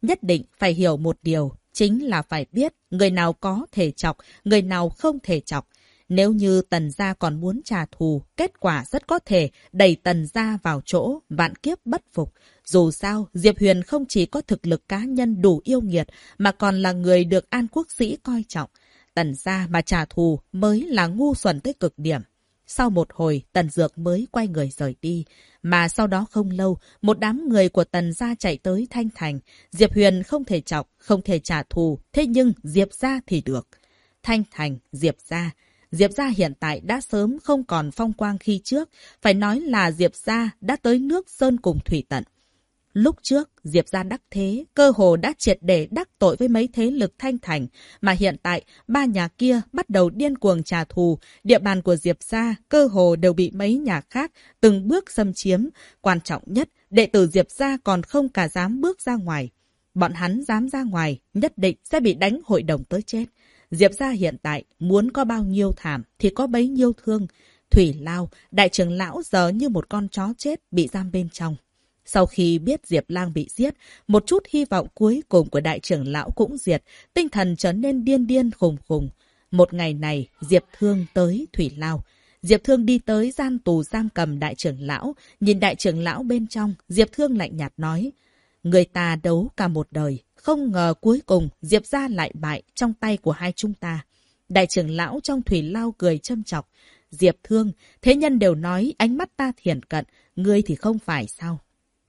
nhất định phải hiểu một điều, chính là phải biết người nào có thể chọc, người nào không thể chọc. Nếu như Tần gia còn muốn trả thù, kết quả rất có thể đẩy Tần gia vào chỗ vạn kiếp bất phục. Dù sao, Diệp Huyền không chỉ có thực lực cá nhân đủ yêu nghiệt, mà còn là người được An Quốc Sĩ coi trọng. Tần gia mà trả thù mới là ngu xuẩn tới cực điểm. Sau một hồi, Tần Dược mới quay người rời đi. Mà sau đó không lâu, một đám người của Tần gia chạy tới Thanh Thành. Diệp Huyền không thể chọc, không thể trả thù, thế nhưng Diệp gia thì được. Thanh Thành, Diệp gia. Diệp gia hiện tại đã sớm không còn phong quang khi trước, phải nói là Diệp gia đã tới nước sơn cùng thủy tận. Lúc trước, Diệp gia đắc thế, cơ hồ đã triệt để đắc tội với mấy thế lực Thanh Thành, mà hiện tại, ba nhà kia bắt đầu điên cuồng trả thù, địa bàn của Diệp gia cơ hồ đều bị mấy nhà khác từng bước xâm chiếm. Quan trọng nhất, đệ tử Diệp gia còn không cả dám bước ra ngoài. Bọn hắn dám ra ngoài, nhất định sẽ bị đánh hội đồng tới chết. Diệp gia hiện tại muốn có bao nhiêu thảm thì có bấy nhiêu thương. Thủy Lao, đại trưởng lão giờ như một con chó chết bị giam bên trong. Sau khi biết Diệp Lang bị giết, một chút hy vọng cuối cùng của đại trưởng lão cũng diệt, tinh thần trở nên điên điên khùng khùng. Một ngày này, Diệp Thương tới Thủy Lao. Diệp Thương đi tới gian tù giam cầm đại trưởng lão, nhìn đại trưởng lão bên trong, Diệp Thương lạnh nhạt nói: người ta đấu cả một đời, không ngờ cuối cùng Diệp gia lại bại trong tay của hai chúng ta. Đại trưởng lão trong Thủy Lao cười châm chọc: Diệp Thương, thế nhân đều nói ánh mắt ta thiển cận, ngươi thì không phải sao?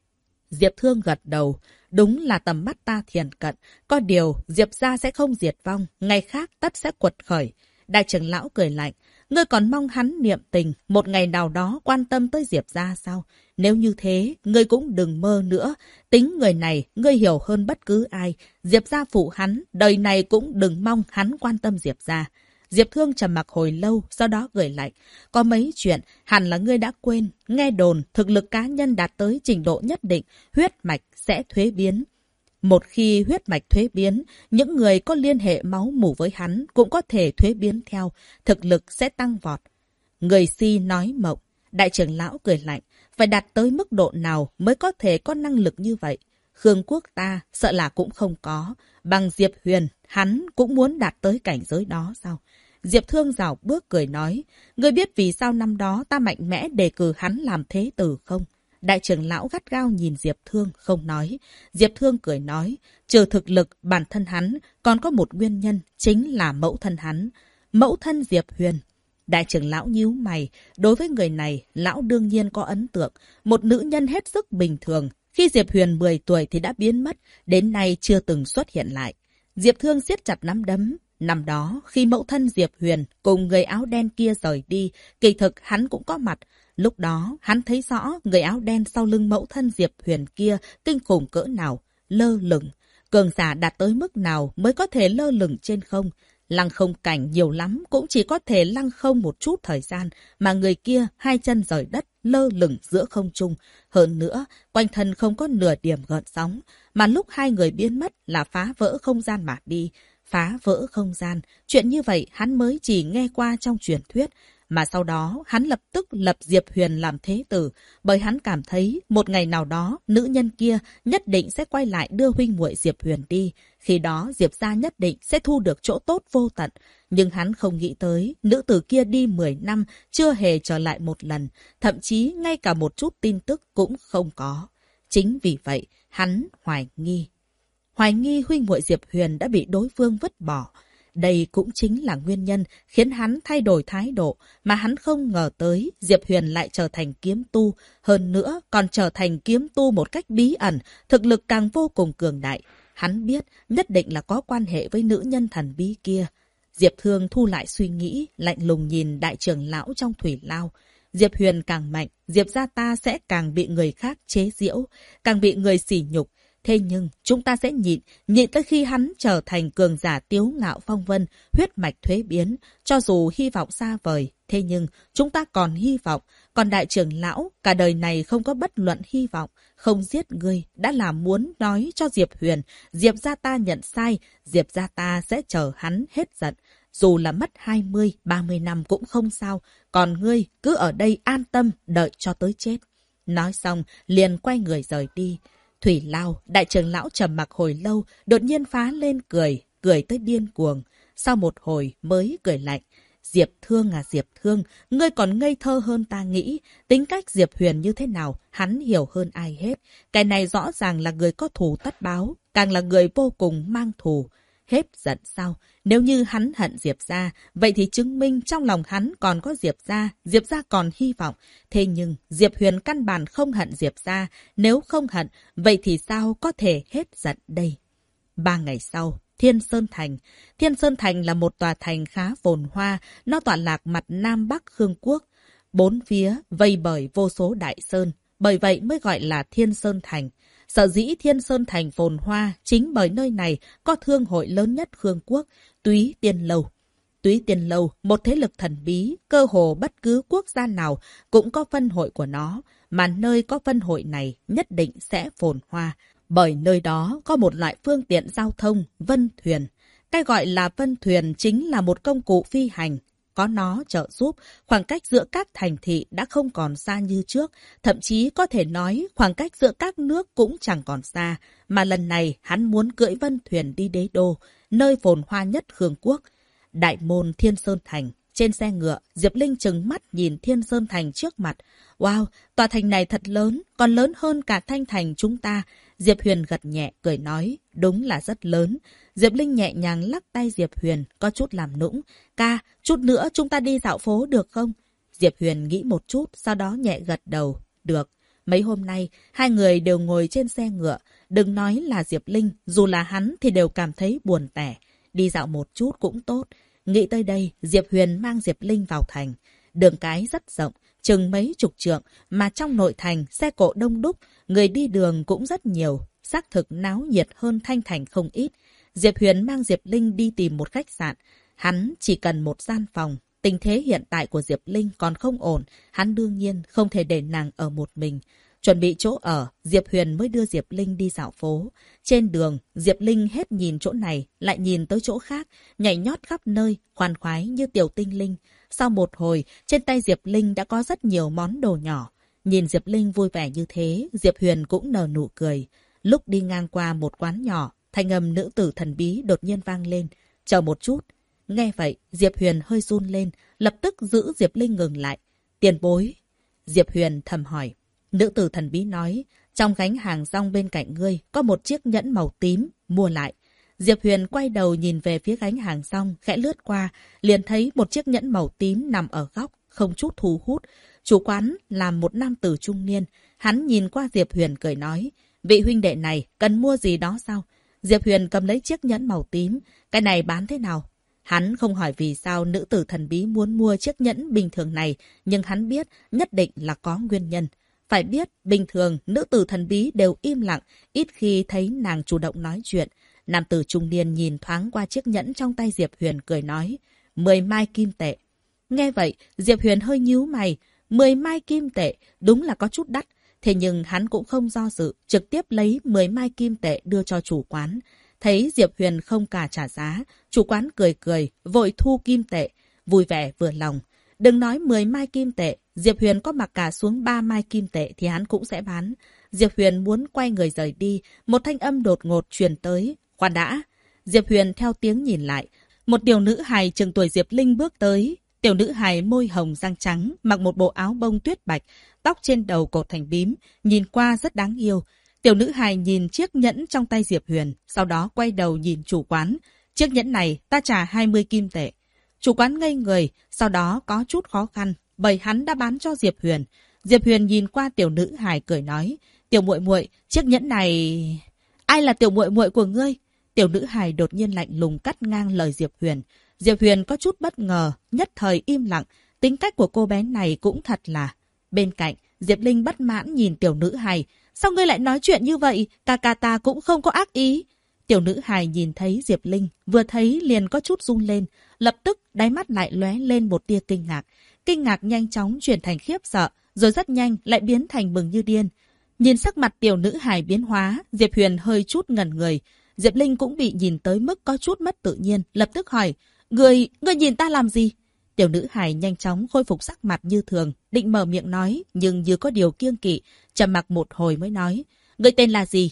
Diệp Thương gật đầu, đúng là tầm mắt ta thiển cận, có điều Diệp gia sẽ không diệt vong, ngày khác tất sẽ quật khởi. Đại trưởng lão cười lạnh: ngươi còn mong hắn niệm tình, một ngày nào đó quan tâm tới Diệp gia sao? Nếu như thế, ngươi cũng đừng mơ nữa. Tính người này, ngươi hiểu hơn bất cứ ai. Diệp gia phụ hắn, đời này cũng đừng mong hắn quan tâm Diệp gia. Diệp Thương trầm mặc hồi lâu, sau đó cười lạnh: có mấy chuyện, hẳn là ngươi đã quên. Nghe đồn, thực lực cá nhân đạt tới trình độ nhất định, huyết mạch sẽ thuế biến. Một khi huyết mạch thuế biến, những người có liên hệ máu mủ với hắn cũng có thể thuế biến theo, thực lực sẽ tăng vọt. Người si nói mộng. Đại trưởng lão cười lạnh: phải đạt tới mức độ nào mới có thể có năng lực như vậy? Khương quốc ta sợ là cũng không có. Bằng Diệp Huyền, hắn cũng muốn đạt tới cảnh giới đó sao? Diệp Thương rảo bước cười nói: ngươi biết vì sao năm đó ta mạnh mẽ đề cử hắn làm thế tử không? Đại trưởng lão gắt gao nhìn Diệp Thương, không nói. Diệp Thương cười nói: trừ thực lực bản thân hắn, còn có một nguyên nhân, chính là mẫu thân hắn. Mẫu thân Diệp Huyền. Đại trưởng lão nhíu mày, đối với người này, lão đương nhiên có ấn tượng. Một nữ nhân hết sức bình thường, khi Diệp Huyền 10 tuổi thì đã biến mất, đến nay chưa từng xuất hiện lại. Diệp Thương siết chặt nắm đấm. Năm đó, khi mẫu thân Diệp Huyền cùng người áo đen kia rời đi, kỳ thực hắn cũng có mặt. Lúc đó, hắn thấy rõ người áo đen sau lưng mẫu thân Diệp Huyền kia kinh khủng cỡ nào, lơ lửng. Cường giả đạt tới mức nào mới có thể lơ lửng trên không? Lăng không cảnh nhiều lắm cũng chỉ có thể lăng không một chút thời gian, mà người kia hai chân rời đất, lơ lửng giữa không trung. Hơn nữa, quanh thân không có nửa điểm gợn sóng, mà lúc hai người biến mất là phá vỡ không gian mà đi. Phá vỡ không gian, chuyện như vậy hắn mới chỉ nghe qua trong truyền thuyết. Mà sau đó, hắn lập tức lập Diệp Huyền làm thế tử, bởi hắn cảm thấy một ngày nào đó, nữ nhân kia nhất định sẽ quay lại đưa huynh muội Diệp Huyền đi. Khi đó, Diệp gia nhất định sẽ thu được chỗ tốt vô tận. Nhưng hắn không nghĩ tới, nữ tử kia đi 10 năm, chưa hề trở lại một lần, thậm chí ngay cả một chút tin tức cũng không có. Chính vì vậy, hắn hoài nghi. Hoài nghi huynh muội Diệp Huyền đã bị đối phương vứt bỏ. Đây cũng chính là nguyên nhân khiến hắn thay đổi thái độ, mà hắn không ngờ tới Diệp Huyền lại trở thành kiếm tu, hơn nữa còn trở thành kiếm tu một cách bí ẩn, thực lực càng vô cùng cường đại. Hắn biết nhất định là có quan hệ với nữ nhân thần bí kia. Diệp Thương thu lại suy nghĩ, lạnh lùng nhìn đại trưởng lão trong Thủy Lao. Diệp Huyền càng mạnh, Diệp gia ta sẽ càng bị người khác chế giễu, càng bị người sỉ nhục. Thế nhưng, chúng ta sẽ nhịn tới khi hắn trở thành cường giả tiếu ngạo phong vân, huyết mạch thuế biến, cho dù hy vọng xa vời. Thế nhưng, chúng ta còn hy vọng, còn đại trưởng lão, cả đời này không có bất luận hy vọng, không giết ngươi, đã là muốn nói cho Diệp Huyền, Diệp gia ta nhận sai, Diệp gia ta sẽ chờ hắn hết giận. Dù là mất 20, 30 năm cũng không sao, còn ngươi cứ ở đây an tâm, đợi cho tới chết. Nói xong, liền quay người rời đi. Thủy Lao, đại trưởng lão trầm mặc hồi lâu, đột nhiên phá lên cười, cười tới điên cuồng. Sau một hồi mới cười lạnh. Diệp Thương à Diệp Thương, ngươi còn ngây thơ hơn ta nghĩ. Tính cách Diệp Huyền như thế nào, hắn hiểu hơn ai hết. Cái này rõ ràng là người có thù tất báo, càng là người vô cùng mang thù. Hết giận sao? Nếu như hắn hận Diệp gia, vậy thì chứng minh trong lòng hắn còn có Diệp gia còn hy vọng. Thế nhưng Diệp Huyền căn bản không hận Diệp gia, nếu không hận, vậy thì sao có thể hết giận đây? 3 ngày sau, Thiên Sơn Thành. Thiên Sơn Thành là một tòa thành khá phồn hoa, nó tọa lạc mặt Nam Bắc Khương Quốc. Bốn phía vây bởi vô số đại sơn, bởi vậy mới gọi là Thiên Sơn Thành. Sở dĩ Thiên Sơn Thành phồn hoa chính bởi nơi này có thương hội lớn nhất Khương Quốc, Túy Tiên Lâu. Túy Tiên Lâu, một thế lực thần bí, cơ hồ bất cứ quốc gia nào cũng có phân hội của nó, mà nơi có phân hội này nhất định sẽ phồn hoa. Bởi nơi đó có một loại phương tiện giao thông, vân thuyền. Cái gọi là vân thuyền chính là một công cụ phi hành. Có nó trợ giúp, khoảng cách giữa các thành thị đã không còn xa như trước. Thậm chí có thể nói khoảng cách giữa các nước cũng chẳng còn xa. Mà lần này hắn muốn cưỡi vân thuyền đi đế đô, nơi phồn hoa nhất Khương Quốc. Đại môn Thiên Sơn Thành. Trên xe ngựa, Diệp Linh trừng mắt nhìn Thiên Sơn Thành trước mặt. Wow, tòa thành này thật lớn, còn lớn hơn cả Thanh Thành chúng ta. Diệp Huyền gật nhẹ, cười nói, đúng là rất lớn. Diệp Linh nhẹ nhàng lắc tay Diệp Huyền, có chút làm nũng. Ca, chút nữa chúng ta đi dạo phố được không? Diệp Huyền nghĩ một chút, sau đó nhẹ gật đầu. Được. Mấy hôm nay, hai người đều ngồi trên xe ngựa. Đừng nói là Diệp Linh, dù là hắn thì đều cảm thấy buồn tẻ. Đi dạo một chút cũng tốt. Nghĩ tới đây, Diệp Huyền mang Diệp Linh vào thành. Đường cái rất rộng, chừng mấy chục trượng, mà trong nội thành xe cộ đông đúc, người đi đường cũng rất nhiều, xác thực náo nhiệt hơn Thanh Thành không ít. Diệp Huyền mang Diệp Linh đi tìm một khách sạn. Hắn chỉ cần một gian phòng. Tình thế hiện tại của Diệp Linh còn không ổn, hắn đương nhiên không thể để nàng ở một mình. Chuẩn bị chỗ ở, Diệp Huyền mới đưa Diệp Linh đi dạo phố. Trên đường, Diệp Linh hết nhìn chỗ này, lại nhìn tới chỗ khác, nhảy nhót khắp nơi, khoan khoái như tiểu tinh linh. Sau một hồi, trên tay Diệp Linh đã có rất nhiều món đồ nhỏ. Nhìn Diệp Linh vui vẻ như thế, Diệp Huyền cũng nở nụ cười. Lúc đi ngang qua một quán nhỏ, thanh âm nữ tử thần bí đột nhiên vang lên. Chờ một chút. Nghe vậy, Diệp Huyền hơi run lên, lập tức giữ Diệp Linh ngừng lại. Tiền bối. Diệp Huyền thầm hỏi. Nữ tử thần bí nói, trong gánh hàng rong bên cạnh ngươi có một chiếc nhẫn màu tím, mua lại. Diệp Huyền quay đầu nhìn về phía gánh hàng rong, khẽ lướt qua, liền thấy một chiếc nhẫn màu tím nằm ở góc, không chút thu hút. Chủ quán là một nam tử trung niên, hắn nhìn qua Diệp Huyền cười nói, vị huynh đệ này cần mua gì đó sao? Diệp Huyền cầm lấy chiếc nhẫn màu tím, cái này bán thế nào? Hắn không hỏi vì sao nữ tử thần bí muốn mua chiếc nhẫn bình thường này, nhưng hắn biết nhất định là có nguyên nhân. Phải biết, bình thường, nữ tử thần bí đều im lặng, ít khi thấy nàng chủ động nói chuyện. Nam tử trung niên nhìn thoáng qua chiếc nhẫn trong tay Diệp Huyền cười nói, 10 mai kim tệ. Nghe vậy, Diệp Huyền hơi nhíu mày, 10 mai kim tệ, đúng là có chút đắt. Thế nhưng hắn cũng không do dự, trực tiếp lấy 10 mai kim tệ đưa cho chủ quán. Thấy Diệp Huyền không cả trả giá, chủ quán cười cười, vội thu kim tệ, vui vẻ vừa lòng. Đừng nói 10 mai kim tệ, Diệp Huyền có mặc cả xuống 3 mai kim tệ thì hắn cũng sẽ bán. Diệp Huyền muốn quay người rời đi, một thanh âm đột ngột truyền tới. Khoan đã. Diệp Huyền theo tiếng nhìn lại. Một tiểu nữ hài chừng tuổi Diệp Linh bước tới. Tiểu nữ hài môi hồng răng trắng, mặc một bộ áo bông tuyết bạch, tóc trên đầu cột thành bím, nhìn qua rất đáng yêu. Tiểu nữ hài nhìn chiếc nhẫn trong tay Diệp Huyền, sau đó quay đầu nhìn chủ quán. Chiếc nhẫn này ta trả 20 kim tệ. Chủ quán ngây người, sau đó có chút khó khăn, bởi hắn đã bán cho Diệp Huyền. Diệp Huyền nhìn qua tiểu nữ hài cười nói, tiểu muội muội, chiếc nhẫn này... Ai là tiểu muội muội của ngươi? Tiểu nữ hài đột nhiên lạnh lùng cắt ngang lời Diệp Huyền. Diệp Huyền có chút bất ngờ, nhất thời im lặng. Tính cách của cô bé này cũng thật là... Bên cạnh, Diệp Linh bất mãn nhìn tiểu nữ hài. Sao ngươi lại nói chuyện như vậy? Ca ta cũng không có ác ý. Tiểu nữ hài nhìn thấy Diệp Linh, vừa thấy liền có chút run lên. Lập tức, đáy mắt lại lóe lên một tia kinh ngạc. Kinh ngạc nhanh chóng chuyển thành khiếp sợ, rồi rất nhanh lại biến thành mừng như điên. Nhìn sắc mặt tiểu nữ hài biến hóa, Diệp Huyền hơi chút ngẩn người. Diệp Linh cũng bị nhìn tới mức có chút mất tự nhiên, lập tức hỏi, Ngươi nhìn ta làm gì? Tiểu nữ hài nhanh chóng khôi phục sắc mặt như thường, định mở miệng nói, nhưng như có điều kiêng kỵ, trầm mặc một hồi mới nói, Ngươi tên là gì?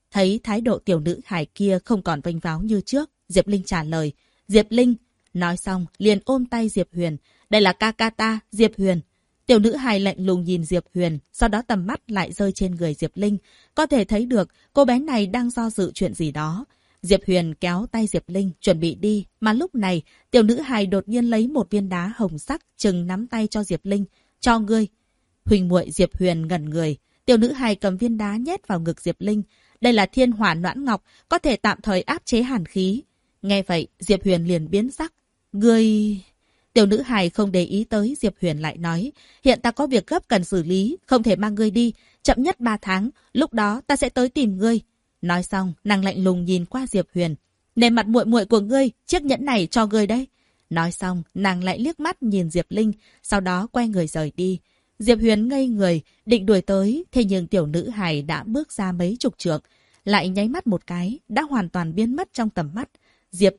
Thấy thái độ tiểu nữ hài kia không còn vênh váo như trước, Diệp Linh trả lời. Diệp Linh. Nói xong, liền ôm tay Diệp Huyền. Đây là ca ca ta, Diệp Huyền. Tiểu nữ hài lạnh lùng nhìn Diệp Huyền, sau đó tầm mắt lại rơi trên người Diệp Linh. Có thể thấy được cô bé này đang do dự chuyện gì đó. Diệp Huyền kéo tay Diệp Linh, chuẩn bị đi. Mà lúc này, tiểu nữ hài đột nhiên lấy một viên đá hồng sắc, chừng nắm tay cho Diệp Linh. Cho ngươi. Huỳnh muội Diệp Huyền ngẩn người. Tiểu nữ hài cầm viên đá nhét vào ngực Diệp Linh. Đây là thiên hỏa noãn ngọc, có thể tạm thời áp chế hàn khí. Nghe vậy, Diệp Huyền liền biến sắc. Ngươi... Tiểu nữ hài không để ý tới, Diệp Huyền lại nói. Hiện ta có việc gấp cần xử lý, không thể mang ngươi đi. Chậm nhất 3 tháng, lúc đó ta sẽ tới tìm ngươi. Nói xong, nàng lạnh lùng nhìn qua Diệp Huyền. Nề mặt muội muội của ngươi, chiếc nhẫn này cho ngươi đấy. Nói xong, nàng lại liếc mắt nhìn Diệp Linh, sau đó quay người rời đi. Diệp Huyền ngây người, định đuổi tới, thế nhưng tiểu nữ hài đã bước ra mấy chục trượng, lại nháy mắt một cái, đã hoàn toàn biến mất trong tầm mắt. Diệp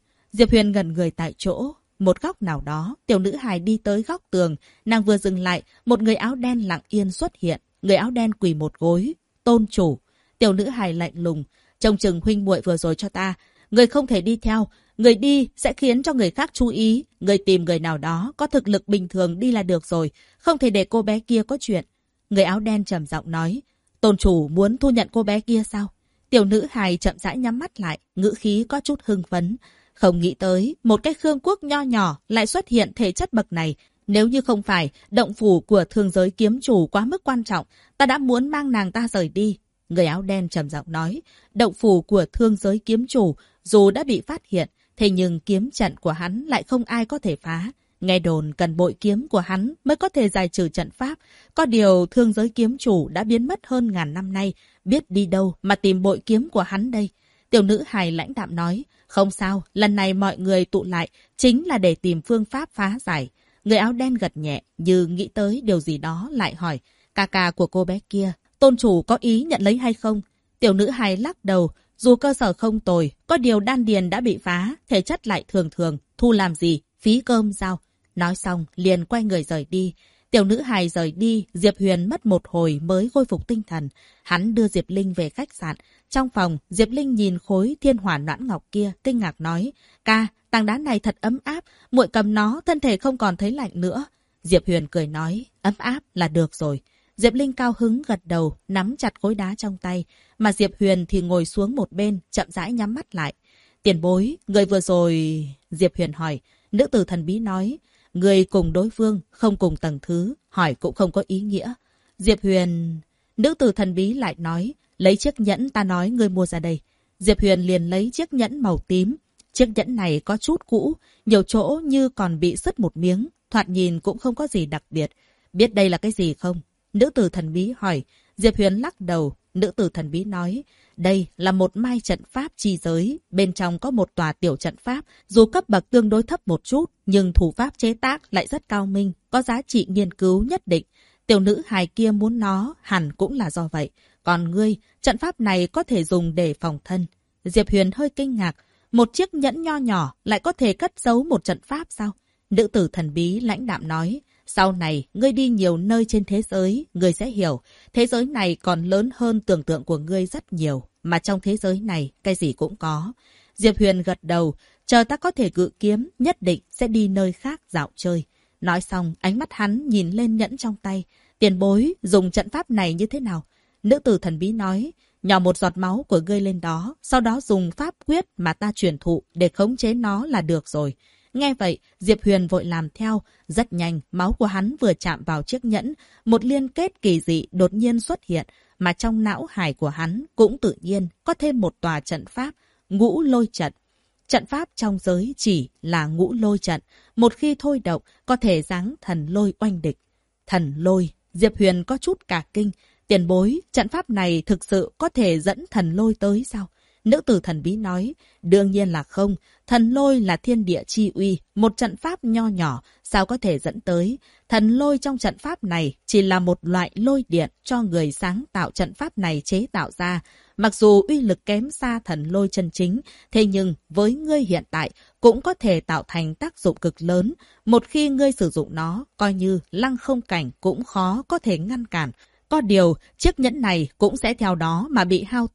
Huyền ngẩn người tại chỗ. Một góc nào đó, tiểu nữ hài đi tới góc tường, nàng vừa dừng lại, một người áo đen lặng yên xuất hiện, người áo đen quỳ một gối. Tôn chủ. Tiểu nữ hài lạnh lùng, trông chừng huynh muội vừa rồi cho ta, người không thể đi theo, người đi sẽ khiến cho người khác chú ý, người tìm người nào đó có thực lực bình thường đi là được rồi, không thể để cô bé kia có chuyện. Người áo đen trầm giọng nói, tôn chủ muốn thu nhận cô bé kia sao? Tiểu nữ hài chậm rãi nhắm mắt lại, ngữ khí có chút hưng phấn. Không nghĩ tới, một cái Khương quốc nho nhỏ lại xuất hiện thể chất bậc này. Nếu như không phải, động phủ của thương giới kiếm chủ quá mức quan trọng, ta đã muốn mang nàng ta rời đi. Người áo đen trầm giọng nói, động phủ của thương giới kiếm chủ, dù đã bị phát hiện, thế nhưng kiếm trận của hắn lại không ai có thể phá. Nghe đồn cần bội kiếm của hắn mới có thể giải trừ trận pháp. Có điều thương giới kiếm chủ đã biến mất hơn ngàn năm nay, biết đi đâu mà tìm bội kiếm của hắn đây. Tiểu nữ hài lãnh đạm nói, không sao, lần này mọi người tụ lại chính là để tìm phương pháp phá giải. Người áo đen gật nhẹ, như nghĩ tới điều gì đó lại hỏi, ca ca của cô bé kia, tôn chủ có ý nhận lấy hay không? Tiểu nữ hài lắc đầu, dù cơ sở không tồi, có điều đan điền đã bị phá, thể chất lại thường thường, thu làm gì, phí cơm sao? Nói xong, liền quay người rời đi. Tiểu nữ hài rời đi, Diệp Huyền mất một hồi mới khôi phục tinh thần. Hắn đưa Diệp Linh về khách sạn. Trong phòng, Diệp Linh nhìn khối thiên hỏa noãn ngọc kia, kinh ngạc nói, ca, tảng đá này thật ấm áp, muội cầm nó, thân thể không còn thấy lạnh nữa. Diệp Huyền cười nói, ấm áp là được rồi. Diệp Linh cao hứng gật đầu, nắm chặt khối đá trong tay, mà Diệp Huyền thì ngồi xuống một bên, chậm rãi nhắm mắt lại. Tiền bối, người vừa rồi... Diệp Huyền hỏi, nữ tử thần bí nói, người cùng đối phương, không cùng tầng thứ, hỏi cũng không có ý nghĩa. Diệp Huyền... Nữ tử thần bí lại nói, lấy chiếc nhẫn ta nói ngươi mua ra đây. Diệp Huyền liền lấy chiếc nhẫn màu tím. Chiếc nhẫn này có chút cũ, nhiều chỗ như còn bị sứt một miếng, thoạt nhìn cũng không có gì đặc biệt. Biết đây là cái gì không? Nữ tử thần bí hỏi. Diệp Huyền lắc đầu. Nữ tử thần bí nói, đây là một mai trận pháp chi giới. Bên trong có một tòa tiểu trận pháp, dù cấp bậc tương đối thấp một chút, nhưng thủ pháp chế tác lại rất cao minh, có giá trị nghiên cứu nhất định. Tiểu nữ hài kia muốn nó, hẳn cũng là do vậy. Còn ngươi, trận pháp này có thể dùng để phòng thân. Diệp Huyền hơi kinh ngạc. Một chiếc nhẫn nho nhỏ lại có thể cất giấu một trận pháp sao? Nữ tử thần bí lãnh đạm nói. Sau này, ngươi đi nhiều nơi trên thế giới, ngươi sẽ hiểu. Thế giới này còn lớn hơn tưởng tượng của ngươi rất nhiều. Mà trong thế giới này, cái gì cũng có. Diệp Huyền gật đầu. Chờ ta có thể cự kiếm, nhất định sẽ đi nơi khác dạo chơi. Nói xong, ánh mắt hắn nhìn lên nhẫn trong tay. Tiền bối, dùng trận pháp này như thế nào? Nữ tử thần bí nói, nhỏ một giọt máu của ngươi lên đó, sau đó dùng pháp quyết mà ta truyền thụ để khống chế nó là được rồi. Nghe vậy, Diệp Huyền vội làm theo. Rất nhanh, máu của hắn vừa chạm vào chiếc nhẫn, một liên kết kỳ dị đột nhiên xuất hiện, mà trong não hải của hắn cũng tự nhiên có thêm một tòa trận pháp, ngũ lôi trận. Trận pháp trong giới chỉ là ngũ lôi trận, một khi thôi động có thể giáng thần lôi oanh địch. Thần lôi, Diệp Huyền có chút cả kinh. Tiền bối, trận pháp này thực sự có thể dẫn thần lôi tới sao? Nữ tử thần bí nói, đương nhiên là không. Thần lôi là thiên địa chi uy, một trận pháp nho nhỏ, sao có thể dẫn tới? Thần lôi trong trận pháp này chỉ là một loại lôi điện cho người sáng tạo trận pháp này chế tạo ra. Mặc dù uy lực kém xa thần lôi chân chính, thế nhưng với ngươi hiện tại cũng có thể tạo thành tác dụng cực lớn. Một khi ngươi sử dụng nó, coi như lăng không cảnh cũng khó có thể ngăn cản. Có điều, chiếc nhẫn này cũng sẽ theo đó mà bị hao tổn.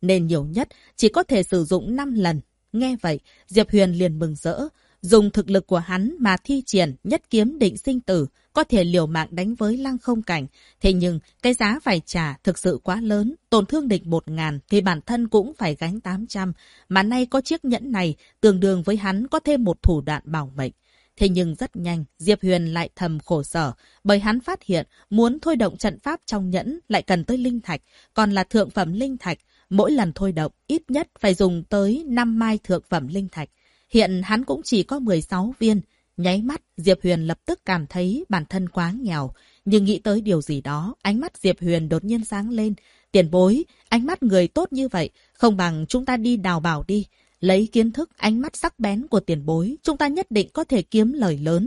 nên nhiều nhất chỉ có thể sử dụng 5 lần. Nghe vậy, Diệp Huyền liền mừng rỡ. Dùng thực lực của hắn mà thi triển nhất kiếm định sinh tử, có thể liều mạng đánh với Lăng Không Cảnh. Thế nhưng, cái giá phải trả thực sự quá lớn. Tổn thương địch 1.000 thì bản thân cũng phải gánh 800. Mà nay có chiếc nhẫn này, tương đương với hắn có thêm một thủ đoạn bảo mệnh. Thế nhưng rất nhanh, Diệp Huyền lại thầm khổ sở, bởi hắn phát hiện muốn thôi động trận pháp trong nhẫn lại cần tới linh thạch, còn là thượng phẩm linh thạch. Mỗi lần thôi động, ít nhất phải dùng tới 5 mai thượng phẩm linh thạch. Hiện hắn cũng chỉ có 16 viên. Nháy mắt, Diệp Huyền lập tức cảm thấy bản thân quá nghèo. Nhưng nghĩ tới điều gì đó, ánh mắt Diệp Huyền đột nhiên sáng lên. Tiền bối, ánh mắt người tốt như vậy, không bằng chúng ta đi đào bảo đi. Lấy kiến thức, ánh mắt sắc bén của tiền bối, chúng ta nhất định có thể kiếm lời lớn.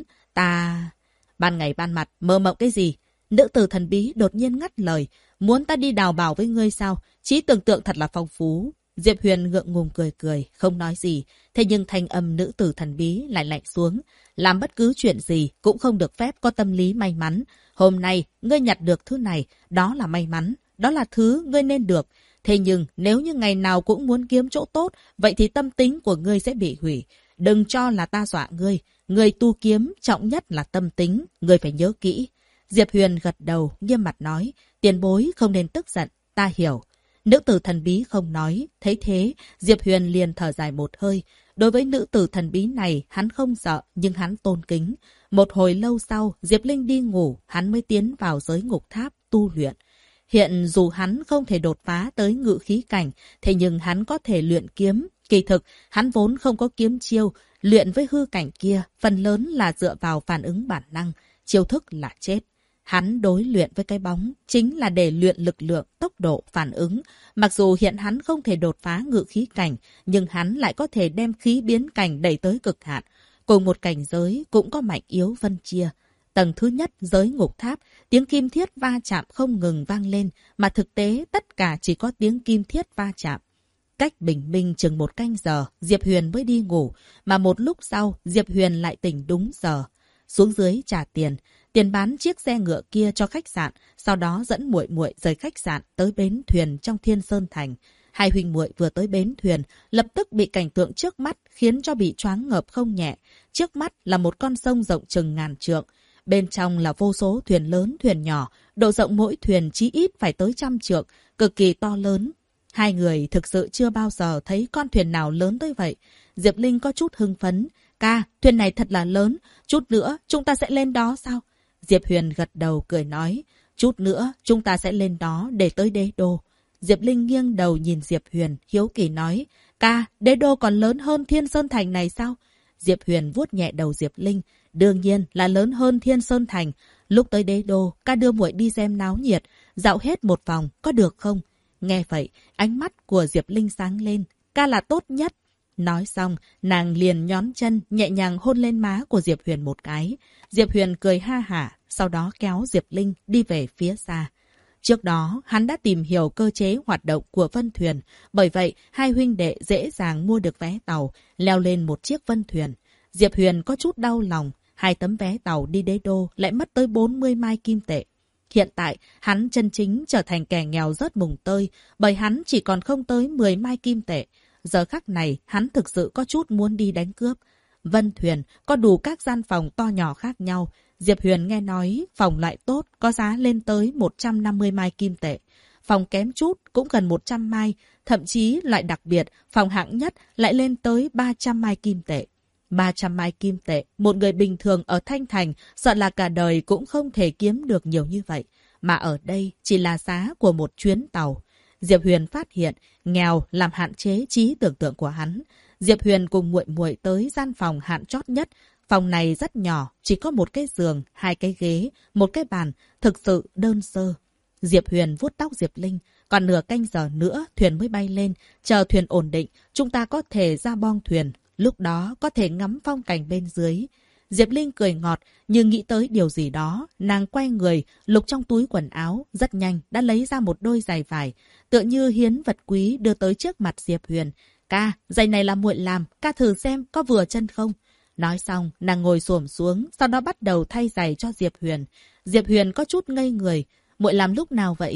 Ban ngày ban mặt, mơ mộng cái gì? Nữ tử thần bí đột nhiên ngắt lời. Muốn ta đi đào bảo với ngươi sao? Trí tưởng tượng thật là phong phú. Diệp Huyền ngượng ngùng cười cười, không nói gì. Thế nhưng thanh âm nữ tử thần bí lại lạnh xuống. Làm bất cứ chuyện gì cũng không được phép có tâm lý may mắn. Hôm nay, ngươi nhặt được thứ này, đó là may mắn. Đó là thứ ngươi nên được. Thế nhưng nếu như ngày nào cũng muốn kiếm chỗ tốt, vậy thì tâm tính của ngươi sẽ bị hủy. Đừng cho là ta dọa ngươi. Người tu kiếm trọng nhất là tâm tính, ngươi phải nhớ kỹ. Diệp Huyền gật đầu, nghiêm mặt nói, tiền bối không nên tức giận, ta hiểu. Nữ tử thần bí không nói, thấy thế, Diệp Huyền liền thở dài một hơi. Đối với nữ tử thần bí này, hắn không sợ, nhưng hắn tôn kính. Một hồi lâu sau, Diệp Linh đi ngủ, hắn mới tiến vào giới ngục tháp, tu luyện. Hiện dù hắn không thể đột phá tới ngự khí cảnh, thế nhưng hắn có thể luyện kiếm. Kỳ thực, hắn vốn không có kiếm chiêu, luyện với hư cảnh kia, phần lớn là dựa vào phản ứng bản năng, chiêu thức là chết. Hắn đối luyện với cái bóng, chính là để luyện lực lượng, tốc độ, phản ứng. Mặc dù hiện hắn không thể đột phá ngự khí cảnh, nhưng hắn lại có thể đem khí biến cảnh đẩy tới cực hạn. Cùng một cảnh giới cũng có mạnh yếu phân chia. Tầng thứ nhất, giới ngục tháp, tiếng kim thiết va chạm không ngừng vang lên, mà thực tế tất cả chỉ có tiếng kim thiết va chạm. Cách bình minh chừng 1 canh giờ, Diệp Huyền mới đi ngủ, mà một lúc sau, Diệp Huyền lại tỉnh đúng giờ. Xuống dưới trả tiền. Tiền bán chiếc xe ngựa kia cho khách sạn, sau đó dẫn muội muội rời khách sạn tới bến thuyền trong Thiên Sơn Thành. Hai huynh muội vừa tới bến thuyền, lập tức bị cảnh tượng trước mắt khiến cho bị choáng ngợp không nhẹ. Trước mắt là một con sông rộng chừng ngàn trượng. Bên trong là vô số thuyền lớn, thuyền nhỏ, độ rộng mỗi thuyền chí ít phải tới 100 trượng, cực kỳ to lớn. Hai người thực sự chưa bao giờ thấy con thuyền nào lớn tới vậy. Diệp Linh có chút hưng phấn. Ca, thuyền này thật là lớn, chút nữa chúng ta sẽ lên đó sao? Diệp Huyền gật đầu cười nói, chút nữa chúng ta sẽ lên đó để tới đế đô. Diệp Linh nghiêng đầu nhìn Diệp Huyền, hiếu kỳ nói, ca, đế đô còn lớn hơn Thiên Sơn Thành này sao? Diệp Huyền vuốt nhẹ đầu Diệp Linh, đương nhiên là lớn hơn Thiên Sơn Thành. Lúc tới đế đô, ca đưa muội đi xem náo nhiệt, dạo hết một vòng, có được không? Nghe vậy, ánh mắt của Diệp Linh sáng lên, ca là tốt nhất. Nói xong, nàng liền nhón chân, nhẹ nhàng hôn lên má của Diệp Huyền một cái. Diệp Huyền cười ha hả, sau đó kéo Diệp Linh đi về phía xa. Trước đó, hắn đã tìm hiểu cơ chế hoạt động của vân thuyền, bởi vậy hai huynh đệ dễ dàng mua được vé tàu, leo lên một chiếc vân thuyền. Diệp Huyền có chút đau lòng, 2 tấm vé tàu đi đế đô lại mất tới 40 mai kim tệ. Hiện tại, hắn chân chính trở thành kẻ nghèo rớt mùng tơi, bởi hắn chỉ còn không tới 10 mai kim tệ. Giờ khắc này, hắn thực sự có chút muốn đi đánh cướp. Vân thuyền có đủ các gian phòng to nhỏ khác nhau. Diệp Huyền nghe nói phòng loại tốt có giá lên tới 150 mai kim tệ. Phòng kém chút cũng gần 100 mai, thậm chí loại đặc biệt, phòng hạng nhất lại lên tới 300 mai kim tệ. 300 mai kim tệ, một người bình thường ở Thanh Thành sợ là cả đời cũng không thể kiếm được nhiều như vậy. Mà ở đây chỉ là giá của một chuyến tàu. Diệp Huyền phát hiện nghèo làm hạn chế trí tưởng tượng của hắn. Diệp Huyền cùng muội muội tới gian phòng hạn chót nhất. Phòng này rất nhỏ, chỉ có một cái giường, 2 cái ghế, một cái bàn, thực sự đơn sơ. Diệp Huyền vuốt tóc Diệp Linh, còn nửa canh giờ nữa thuyền mới bay lên, chờ thuyền ổn định, chúng ta có thể ra bong thuyền, lúc đó có thể ngắm phong cảnh bên dưới. Diệp Linh cười ngọt, nhưng nghĩ tới điều gì đó, nàng quay người, lục trong túi quần áo, rất nhanh đã lấy ra một đôi giày vải, tựa như hiến vật quý đưa tới trước mặt Diệp Huyền. Ca, giày này là muội làm, ca thử xem có vừa chân không? Nói xong, nàng ngồi xổm xuống, sau đó bắt đầu thay giày cho Diệp Huyền. Diệp Huyền có chút ngây người, muội làm lúc nào vậy?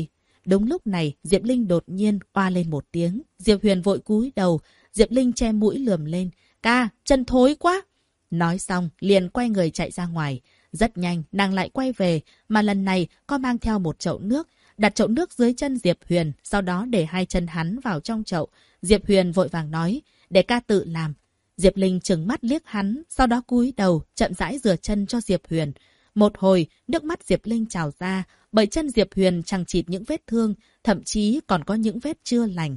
Đúng lúc này, Diệp Linh đột nhiên oa lên một tiếng. Diệp Huyền vội cúi đầu, Diệp Linh che mũi lườm lên. Ca, chân thối quá! Nói xong, liền quay người chạy ra ngoài. Rất nhanh, nàng lại quay về, mà lần này có mang theo một chậu nước. Đặt chậu nước dưới chân Diệp Huyền, sau đó để hai chân hắn vào trong chậu. Diệp Huyền vội vàng nói, để ca tự làm. Diệp Linh trừng mắt liếc hắn, sau đó cúi đầu, chậm rãi rửa chân cho Diệp Huyền. Một hồi, nước mắt Diệp Linh trào ra, bởi chân Diệp Huyền chằng chịt những vết thương, thậm chí còn có những vết chưa lành.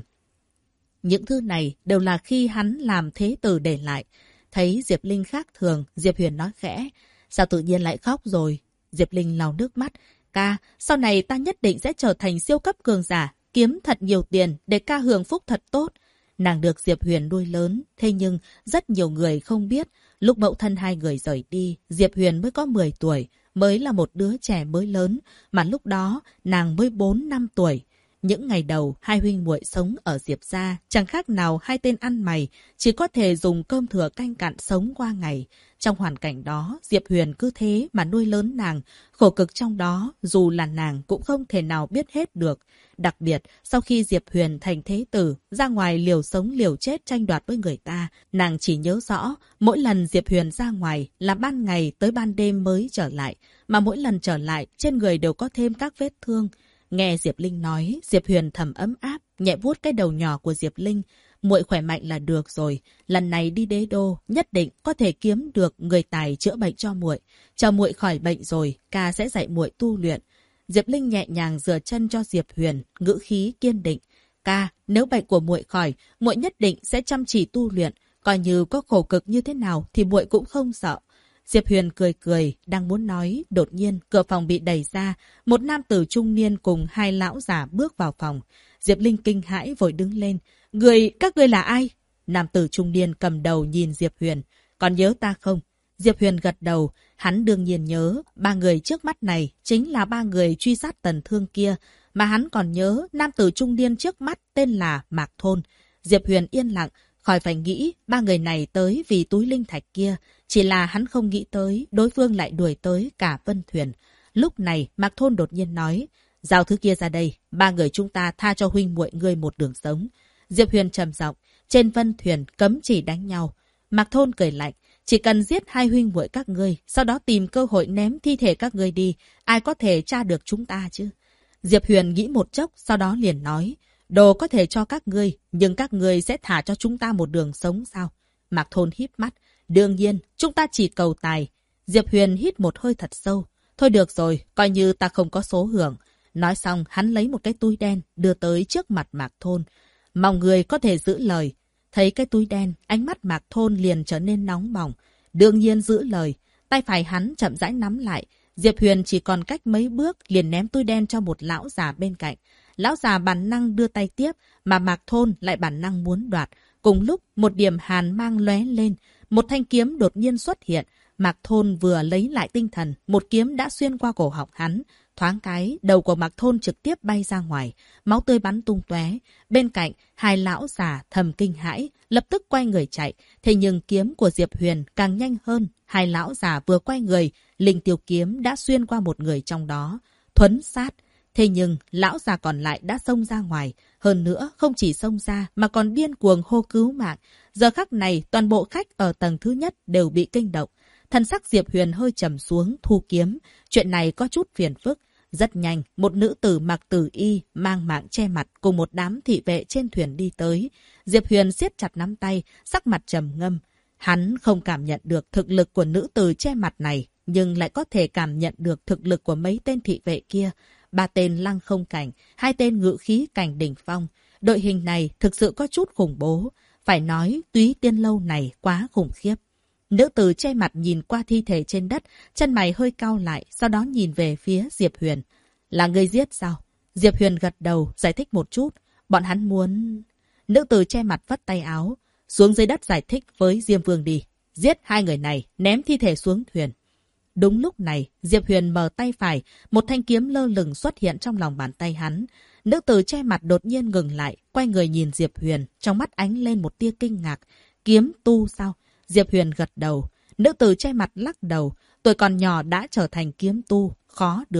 Những thứ này đều là khi hắn làm thế tử để lại. Thấy Diệp Linh khác thường, Diệp Huyền nói khẽ, sao tự nhiên lại khóc rồi? Diệp Linh lau nước mắt, ca, sau này ta nhất định sẽ trở thành siêu cấp cường giả, kiếm thật nhiều tiền để ca hưởng phúc thật tốt. Nàng được Diệp Huyền nuôi lớn, thế nhưng rất nhiều người không biết, lúc mẫu thân hai người rời đi, Diệp Huyền mới có 10 tuổi, mới là một đứa trẻ mới lớn, mà lúc đó nàng mới 4-5 tuổi. Những ngày đầu, hai huynh muội sống ở Diệp gia, chẳng khác nào hai tên ăn mày, chỉ có thể dùng cơm thừa canh cặn sống qua ngày. Trong hoàn cảnh đó, Diệp Huyền cứ thế mà nuôi lớn nàng, khổ cực trong đó, dù là nàng cũng không thể nào biết hết được. Đặc biệt, sau khi Diệp Huyền thành thế tử, ra ngoài liều sống liều chết tranh đoạt với người ta, nàng chỉ nhớ rõ, mỗi lần Diệp Huyền ra ngoài là ban ngày tới ban đêm mới trở lại, mà mỗi lần trở lại, trên người đều có thêm các vết thương. Nghe Diệp Linh nói, Diệp Huyền thầm ấm áp, nhẹ vuốt cái đầu nhỏ của Diệp Linh. Muội khỏe mạnh là được rồi, lần này đi đế đô, nhất định có thể kiếm được người tài chữa bệnh cho muội. Chờ muội khỏi bệnh rồi, ca sẽ dạy muội tu luyện. Diệp Linh nhẹ nhàng rửa chân cho Diệp Huyền, ngữ khí kiên định. Ca, nếu bệnh của muội khỏi, muội nhất định sẽ chăm chỉ tu luyện, coi như có khổ cực như thế nào thì muội cũng không sợ. Diệp Huyền cười cười, đang muốn nói, đột nhiên cửa phòng bị đẩy ra, một nam tử trung niên cùng hai lão già bước vào phòng. Diệp Linh kinh hãi vội đứng lên. Các ngươi là ai? Nam tử trung niên cầm đầu nhìn Diệp Huyền. Còn nhớ ta không? Diệp Huyền gật đầu, hắn đương nhiên nhớ, ba người trước mắt này chính là ba người truy sát Tần Thương kia, mà hắn còn nhớ nam tử trung niên trước mắt tên là Mạc Thôn. Diệp Huyền yên lặng, khỏi phải nghĩ ba người này tới vì túi linh thạch kia, chỉ là hắn không nghĩ tới đối phương lại đuổi tới cả Vân Thuyền. Lúc này Mạc Thôn đột nhiên nói, giao thứ kia ra đây, ba người chúng ta tha cho huynh muội ngươi một đường sống. Diệp Huyền trầm giọng, trên Vân Thuyền cấm chỉ đánh nhau. Mạc Thôn cười lạnh, chỉ cần giết hai huynh muội các ngươi, sau đó tìm cơ hội ném thi thể các ngươi đi, ai có thể tra được chúng ta chứ? Diệp Huyền nghĩ một chốc, sau đó liền nói, đồ có thể cho các ngươi, nhưng các ngươi sẽ thả cho chúng ta một đường sống sao? Mạc Thôn híp mắt, đương nhiên, chúng ta chỉ cầu tài. Diệp Huyền hít một hơi thật sâu, thôi được rồi, coi như ta không có số hưởng. Nói xong, hắn lấy một cái túi đen, đưa tới trước mặt Mạc Thôn. Mong người có thể giữ lời. Thấy cái túi đen, ánh mắt Mạc Thôn liền trở nên nóng bỏng. Đương nhiên giữ lời. Tay phải hắn chậm rãi nắm lại. Diệp Huyền chỉ còn cách mấy bước liền ném túi đen cho một lão già bên cạnh. Lão già bản năng đưa tay tiếp, mà Mạc Thôn lại bản năng muốn đoạt. Cùng lúc, một điểm hàn mang lóe lên. Một thanh kiếm đột nhiên xuất hiện. Mạc Thôn vừa lấy lại tinh thần, một kiếm đã xuyên qua cổ họng hắn. Thoáng cái, đầu của Mạc Thôn trực tiếp bay ra ngoài, máu tươi bắn tung tóe. Bên cạnh, hai lão già thầm kinh hãi, lập tức quay người chạy. Thế nhưng kiếm của Diệp Huyền càng nhanh hơn. Hai lão già vừa quay người, linh tiêu kiếm đã xuyên qua một người trong đó. Thuấn sát. Thế nhưng, lão già còn lại đã xông ra ngoài. Hơn nữa, không chỉ xông ra mà còn điên cuồng hô cứu mạng. Giờ khắc này, toàn bộ khách ở tầng thứ nhất đều bị kinh động. Thân sắc Diệp Huyền hơi trầm xuống, thu kiếm. Chuyện này có chút phiền phức. Rất nhanh, một nữ tử mặc tử y, mang mạng che mặt cùng một đám thị vệ trên thuyền đi tới. Diệp Huyền siết chặt nắm tay, sắc mặt trầm ngâm. Hắn không cảm nhận được thực lực của nữ tử che mặt này, nhưng lại có thể cảm nhận được thực lực của mấy tên thị vệ kia. 3 tên lăng không cảnh, 2 tên ngự khí cảnh đỉnh phong. Đội hình này thực sự có chút khủng bố. Phải nói, Túy Tiên Lâu này quá khủng khiếp. Nữ tử che mặt nhìn qua thi thể trên đất, chân mày hơi cau lại, sau đó nhìn về phía Diệp Huyền. Là ngươi giết sao? Diệp Huyền gật đầu, giải thích một chút. Bọn hắn muốn... Nữ tử che mặt vắt tay áo, xuống dưới đất giải thích với Diêm Vương đi. Giết hai người này, ném thi thể xuống thuyền. Đúng lúc này, Diệp Huyền mở tay phải, một thanh kiếm lơ lửng xuất hiện trong lòng bàn tay hắn. Nữ tử che mặt đột nhiên ngừng lại, quay người nhìn Diệp Huyền, trong mắt ánh lên một tia kinh ngạc. Kiếm tu sao? Diệp Huyền gật đầu. Nữ tử che mặt lắc đầu. Tuổi còn nhỏ đã trở thành kiếm tu. Khó được.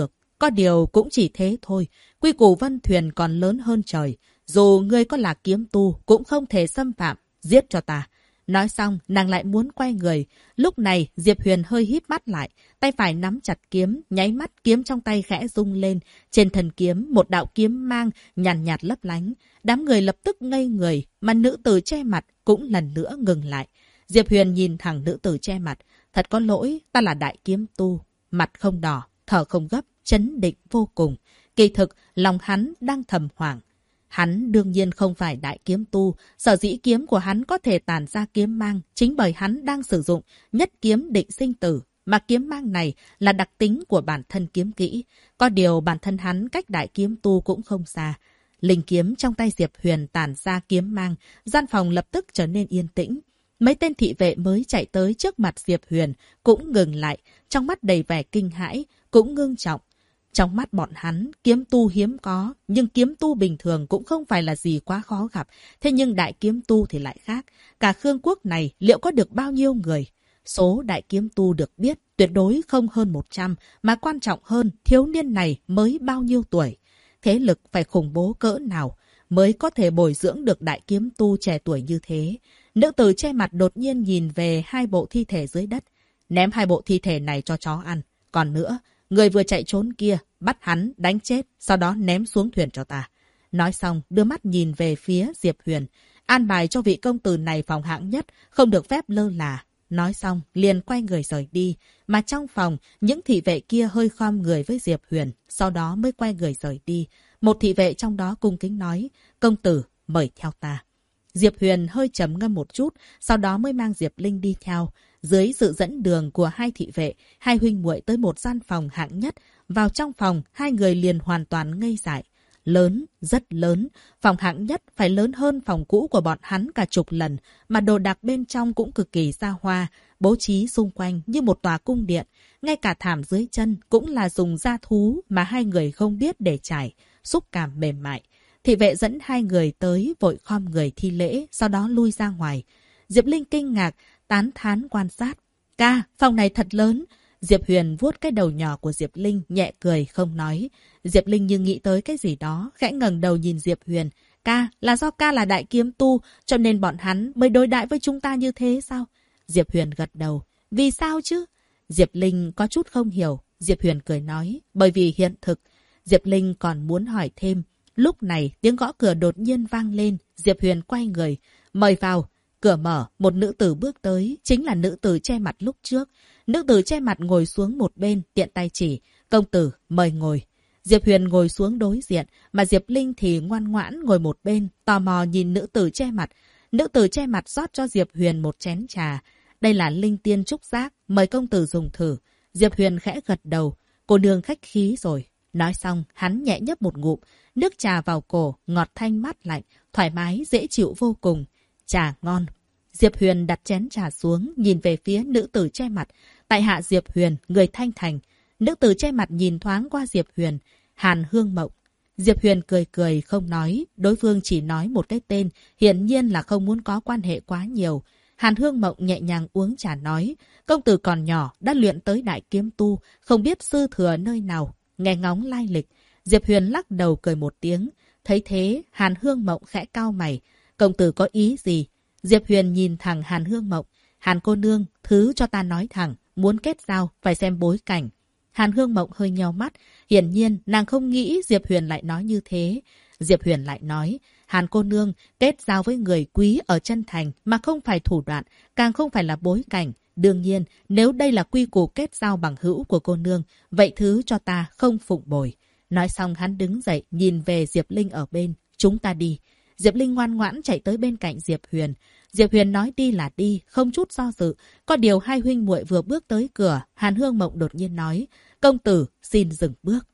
Có điều cũng chỉ thế thôi. Quy củ Vân Thuyền còn lớn hơn trời. Dù ngươi có là kiếm tu cũng không thể xâm phạm. Giết cho ta. Nói xong, nàng lại muốn quay người. Lúc này, Diệp Huyền hơi híp mắt lại. Tay phải nắm chặt kiếm, nháy mắt kiếm trong tay khẽ rung lên. Trên thân kiếm, một đạo kiếm mang, nhàn nhạt lấp lánh. Đám người lập tức ngây người, mà nữ tử che mặt cũng lần nữa ngừng lại. Diệp Huyền nhìn thẳng nữ tử che mặt. Thật có lỗi, ta là đại kiếm tu. Mặt không đỏ, thở không gấp, chấn định vô cùng. Kỳ thực, lòng hắn đang thầm hoảng. Hắn đương nhiên không phải đại kiếm tu, sở dĩ kiếm của hắn có thể tản ra kiếm mang, chính bởi hắn đang sử dụng nhất kiếm định sinh tử, mà kiếm mang này là đặc tính của bản thân kiếm kỹ. Có điều bản thân hắn cách đại kiếm tu cũng không xa. Linh kiếm trong tay Diệp Huyền tản ra kiếm mang, gian phòng lập tức trở nên yên tĩnh. Mấy tên thị vệ mới chạy tới trước mặt Diệp Huyền cũng ngừng lại, trong mắt đầy vẻ kinh hãi, cũng ngưng trọng. Trong mắt bọn hắn, kiếm tu hiếm có, nhưng kiếm tu bình thường cũng không phải là gì quá khó gặp. Thế nhưng đại kiếm tu thì lại khác. Cả Khương quốc này liệu có được bao nhiêu người? Số đại kiếm tu được biết tuyệt đối không hơn 100, mà quan trọng hơn, thiếu niên này mới bao nhiêu tuổi? Thế lực phải khủng bố cỡ nào mới có thể bồi dưỡng được đại kiếm tu trẻ tuổi như thế? Nữ tử che mặt đột nhiên nhìn về hai bộ thi thể dưới đất. Ném hai bộ thi thể này cho chó ăn. Còn nữa, người vừa chạy trốn kia, bắt hắn, đánh chết, sau đó ném xuống thuyền cho ta. Nói xong, đưa mắt nhìn về phía Diệp Huyền. An bài cho vị công tử này phòng hạng nhất, không được phép lơ là. Nói xong, liền quay người rời đi. Mà trong phòng, những thị vệ kia hơi khom người với Diệp Huyền, sau đó mới quay người rời đi. Một thị vệ trong đó cung kính nói, công tử, mời theo ta. Diệp Huyền hơi trầm ngâm một chút, sau đó mới mang Diệp Linh đi theo. Dưới sự dẫn đường của hai thị vệ, hai huynh muội tới một gian phòng hạng nhất. Vào trong phòng, hai người liền hoàn toàn ngây dại. Lớn, rất lớn. Phòng hạng nhất phải lớn hơn phòng cũ của bọn hắn cả chục lần, mà đồ đạc bên trong cũng cực kỳ xa hoa, bố trí xung quanh như một tòa cung điện. Ngay cả thảm dưới chân cũng là dùng da thú mà hai người không biết để trải, xúc cảm mềm mại. Thị vệ dẫn hai người tới vội khom người thi lễ, sau đó lui ra ngoài. Diệp Linh kinh ngạc, tán thán quan sát. Ca, phòng này thật lớn. Diệp Huyền vuốt cái đầu nhỏ của Diệp Linh, nhẹ cười, không nói. Diệp Linh như nghĩ tới cái gì đó, khẽ ngẩng đầu nhìn Diệp Huyền. Ca, là do ca là đại kiếm tu, cho nên bọn hắn mới đối đãi với chúng ta như thế sao? Diệp Huyền gật đầu. Vì sao chứ? Diệp Linh có chút không hiểu. Diệp Huyền cười nói, bởi vì hiện thực. Diệp Linh còn muốn hỏi thêm. Lúc này, tiếng gõ cửa đột nhiên vang lên. Diệp Huyền quay người. Mời vào. Cửa mở, một nữ tử bước tới, chính là nữ tử che mặt lúc trước. Nữ tử che mặt ngồi xuống một bên, tiện tay chỉ. Công tử, mời ngồi. Diệp Huyền ngồi xuống đối diện, mà Diệp Linh thì ngoan ngoãn ngồi một bên, tò mò nhìn nữ tử che mặt. Nữ tử che mặt rót cho Diệp Huyền một chén trà. Đây là linh tiên trúc giác, mời công tử dùng thử. Diệp Huyền khẽ gật đầu. Cô nương khách khí rồi. Nói xong, hắn nhẹ nhấp một ngụm. Nước trà vào cổ, ngọt thanh mát lạnh, thoải mái, dễ chịu vô cùng. Trà ngon. Diệp Huyền đặt chén trà xuống, nhìn về phía nữ tử che mặt. Tại hạ Diệp Huyền, người Thanh Thành. Nữ tử che mặt nhìn thoáng qua Diệp Huyền. Hàn Hương Mộng. Diệp Huyền cười cười không nói. Đối phương chỉ nói một cái tên, hiển nhiên là không muốn có quan hệ quá nhiều. Hàn Hương Mộng nhẹ nhàng uống trà nói. Công tử còn nhỏ, đã luyện tới đại kiếm tu, không biết sư thừa nơi nào. Nghe ngóng lai lịch. Diệp Huyền lắc đầu cười một tiếng. Thấy thế, Hàn Hương Mộng khẽ cau mày. Công tử có ý gì? Diệp Huyền nhìn thẳng Hàn Hương Mộng. Hàn cô nương, thứ cho ta nói thẳng, muốn kết giao, phải xem bối cảnh. Hàn Hương Mộng hơi nheo mắt. Hiển nhiên, nàng không nghĩ Diệp Huyền lại nói như thế. Diệp Huyền lại nói, Hàn cô nương, kết giao với người quý ở chân thành mà không phải thủ đoạn, càng không phải là bối cảnh. Đương nhiên, nếu đây là quy củ kết giao bằng hữu của cô nương, vậy thứ cho ta không phụng bồi. Nói xong hắn đứng dậy, nhìn về Diệp Linh ở bên. Chúng ta đi. Diệp Linh ngoan ngoãn chạy tới bên cạnh Diệp Huyền. Diệp Huyền nói đi là đi, không chút do dự. Có điều hai huynh muội vừa bước tới cửa, Hàn Hương Mộng đột nhiên nói, công tử, xin dừng bước.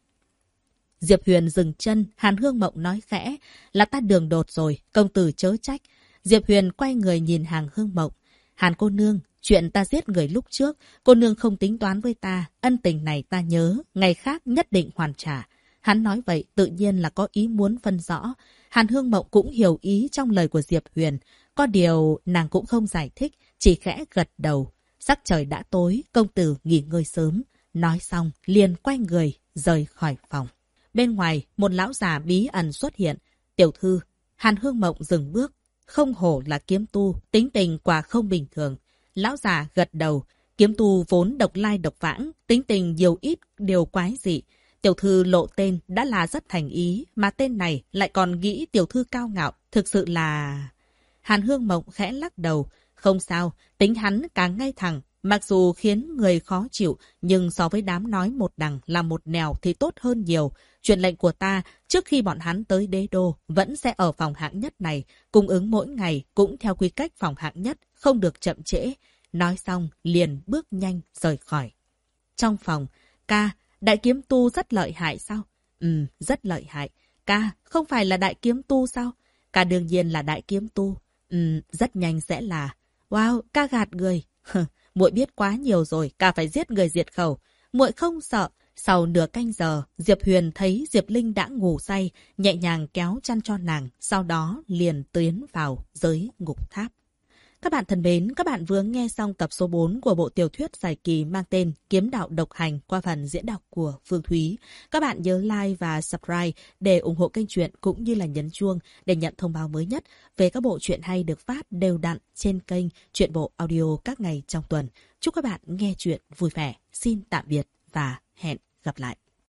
Diệp Huyền dừng chân, Hàn Hương Mộng nói khẽ, là ta đường đột rồi, công tử chớ trách. Diệp Huyền quay người nhìn Hàn Hương Mộng. Hàn cô nương, chuyện ta giết người lúc trước, cô nương không tính toán với ta, ân tình này ta nhớ, ngày khác nhất định hoàn trả. Hắn nói vậy tự nhiên là có ý muốn phân rõ. Hàn Hương Mộng cũng hiểu ý trong lời của Diệp Huyền. Có điều nàng cũng không giải thích, chỉ khẽ gật đầu. Sắc trời đã tối, công tử nghỉ ngơi sớm. Nói xong, liền quay người, rời khỏi phòng. Bên ngoài, một lão già bí ẩn xuất hiện. Tiểu thư, Hàn Hương Mộng dừng bước. Không hổ là kiếm tu, tính tình quả không bình thường. Lão già gật đầu. Kiếm tu vốn độc lai độc vãng, tính tình nhiều ít điều quái dị. Tiểu thư lộ tên đã là rất thành ý, mà tên này lại còn nghĩ tiểu thư cao ngạo, thực sự là... Hàn Hương Mộng khẽ lắc đầu. Không sao, tính hắn càng ngay thẳng. Mặc dù khiến người khó chịu, nhưng so với đám nói một đằng là một nẻo thì tốt hơn nhiều. Truyền lệnh của ta, trước khi bọn hắn tới đế đô, vẫn sẽ ở phòng hạng nhất này. Cung ứng mỗi ngày cũng theo quy cách phòng hạng nhất, không được chậm trễ. Nói xong, liền bước nhanh rời khỏi. Trong phòng, ca, đại kiếm tu rất lợi hại sao? Rất lợi hại. Ca, không phải là đại kiếm tu sao? Ca đương nhiên là đại kiếm tu. Rất nhanh sẽ là. Wow, ca gạt người. Muội biết quá nhiều rồi, ca phải giết người diệt khẩu. Muội không sợ. Sau nửa canh giờ, Diệp Huyền thấy Diệp Linh đã ngủ say, nhẹ nhàng kéo chăn cho nàng, sau đó liền tiến vào giới ngục tháp. Các bạn thân mến, các bạn vừa nghe xong tập số 4 của bộ tiểu thuyết dài kỳ mang tên Kiếm đạo độc hành qua phần diễn đọc của Phương Thúy. Các bạn nhớ like và subscribe để ủng hộ kênh truyện cũng như là nhấn chuông để nhận thông báo mới nhất về các bộ truyện hay được phát đều đặn trên kênh Truyện Bộ Audio các ngày trong tuần. Chúc các bạn nghe truyện vui vẻ. Xin tạm biệt và hẹn gặp lại.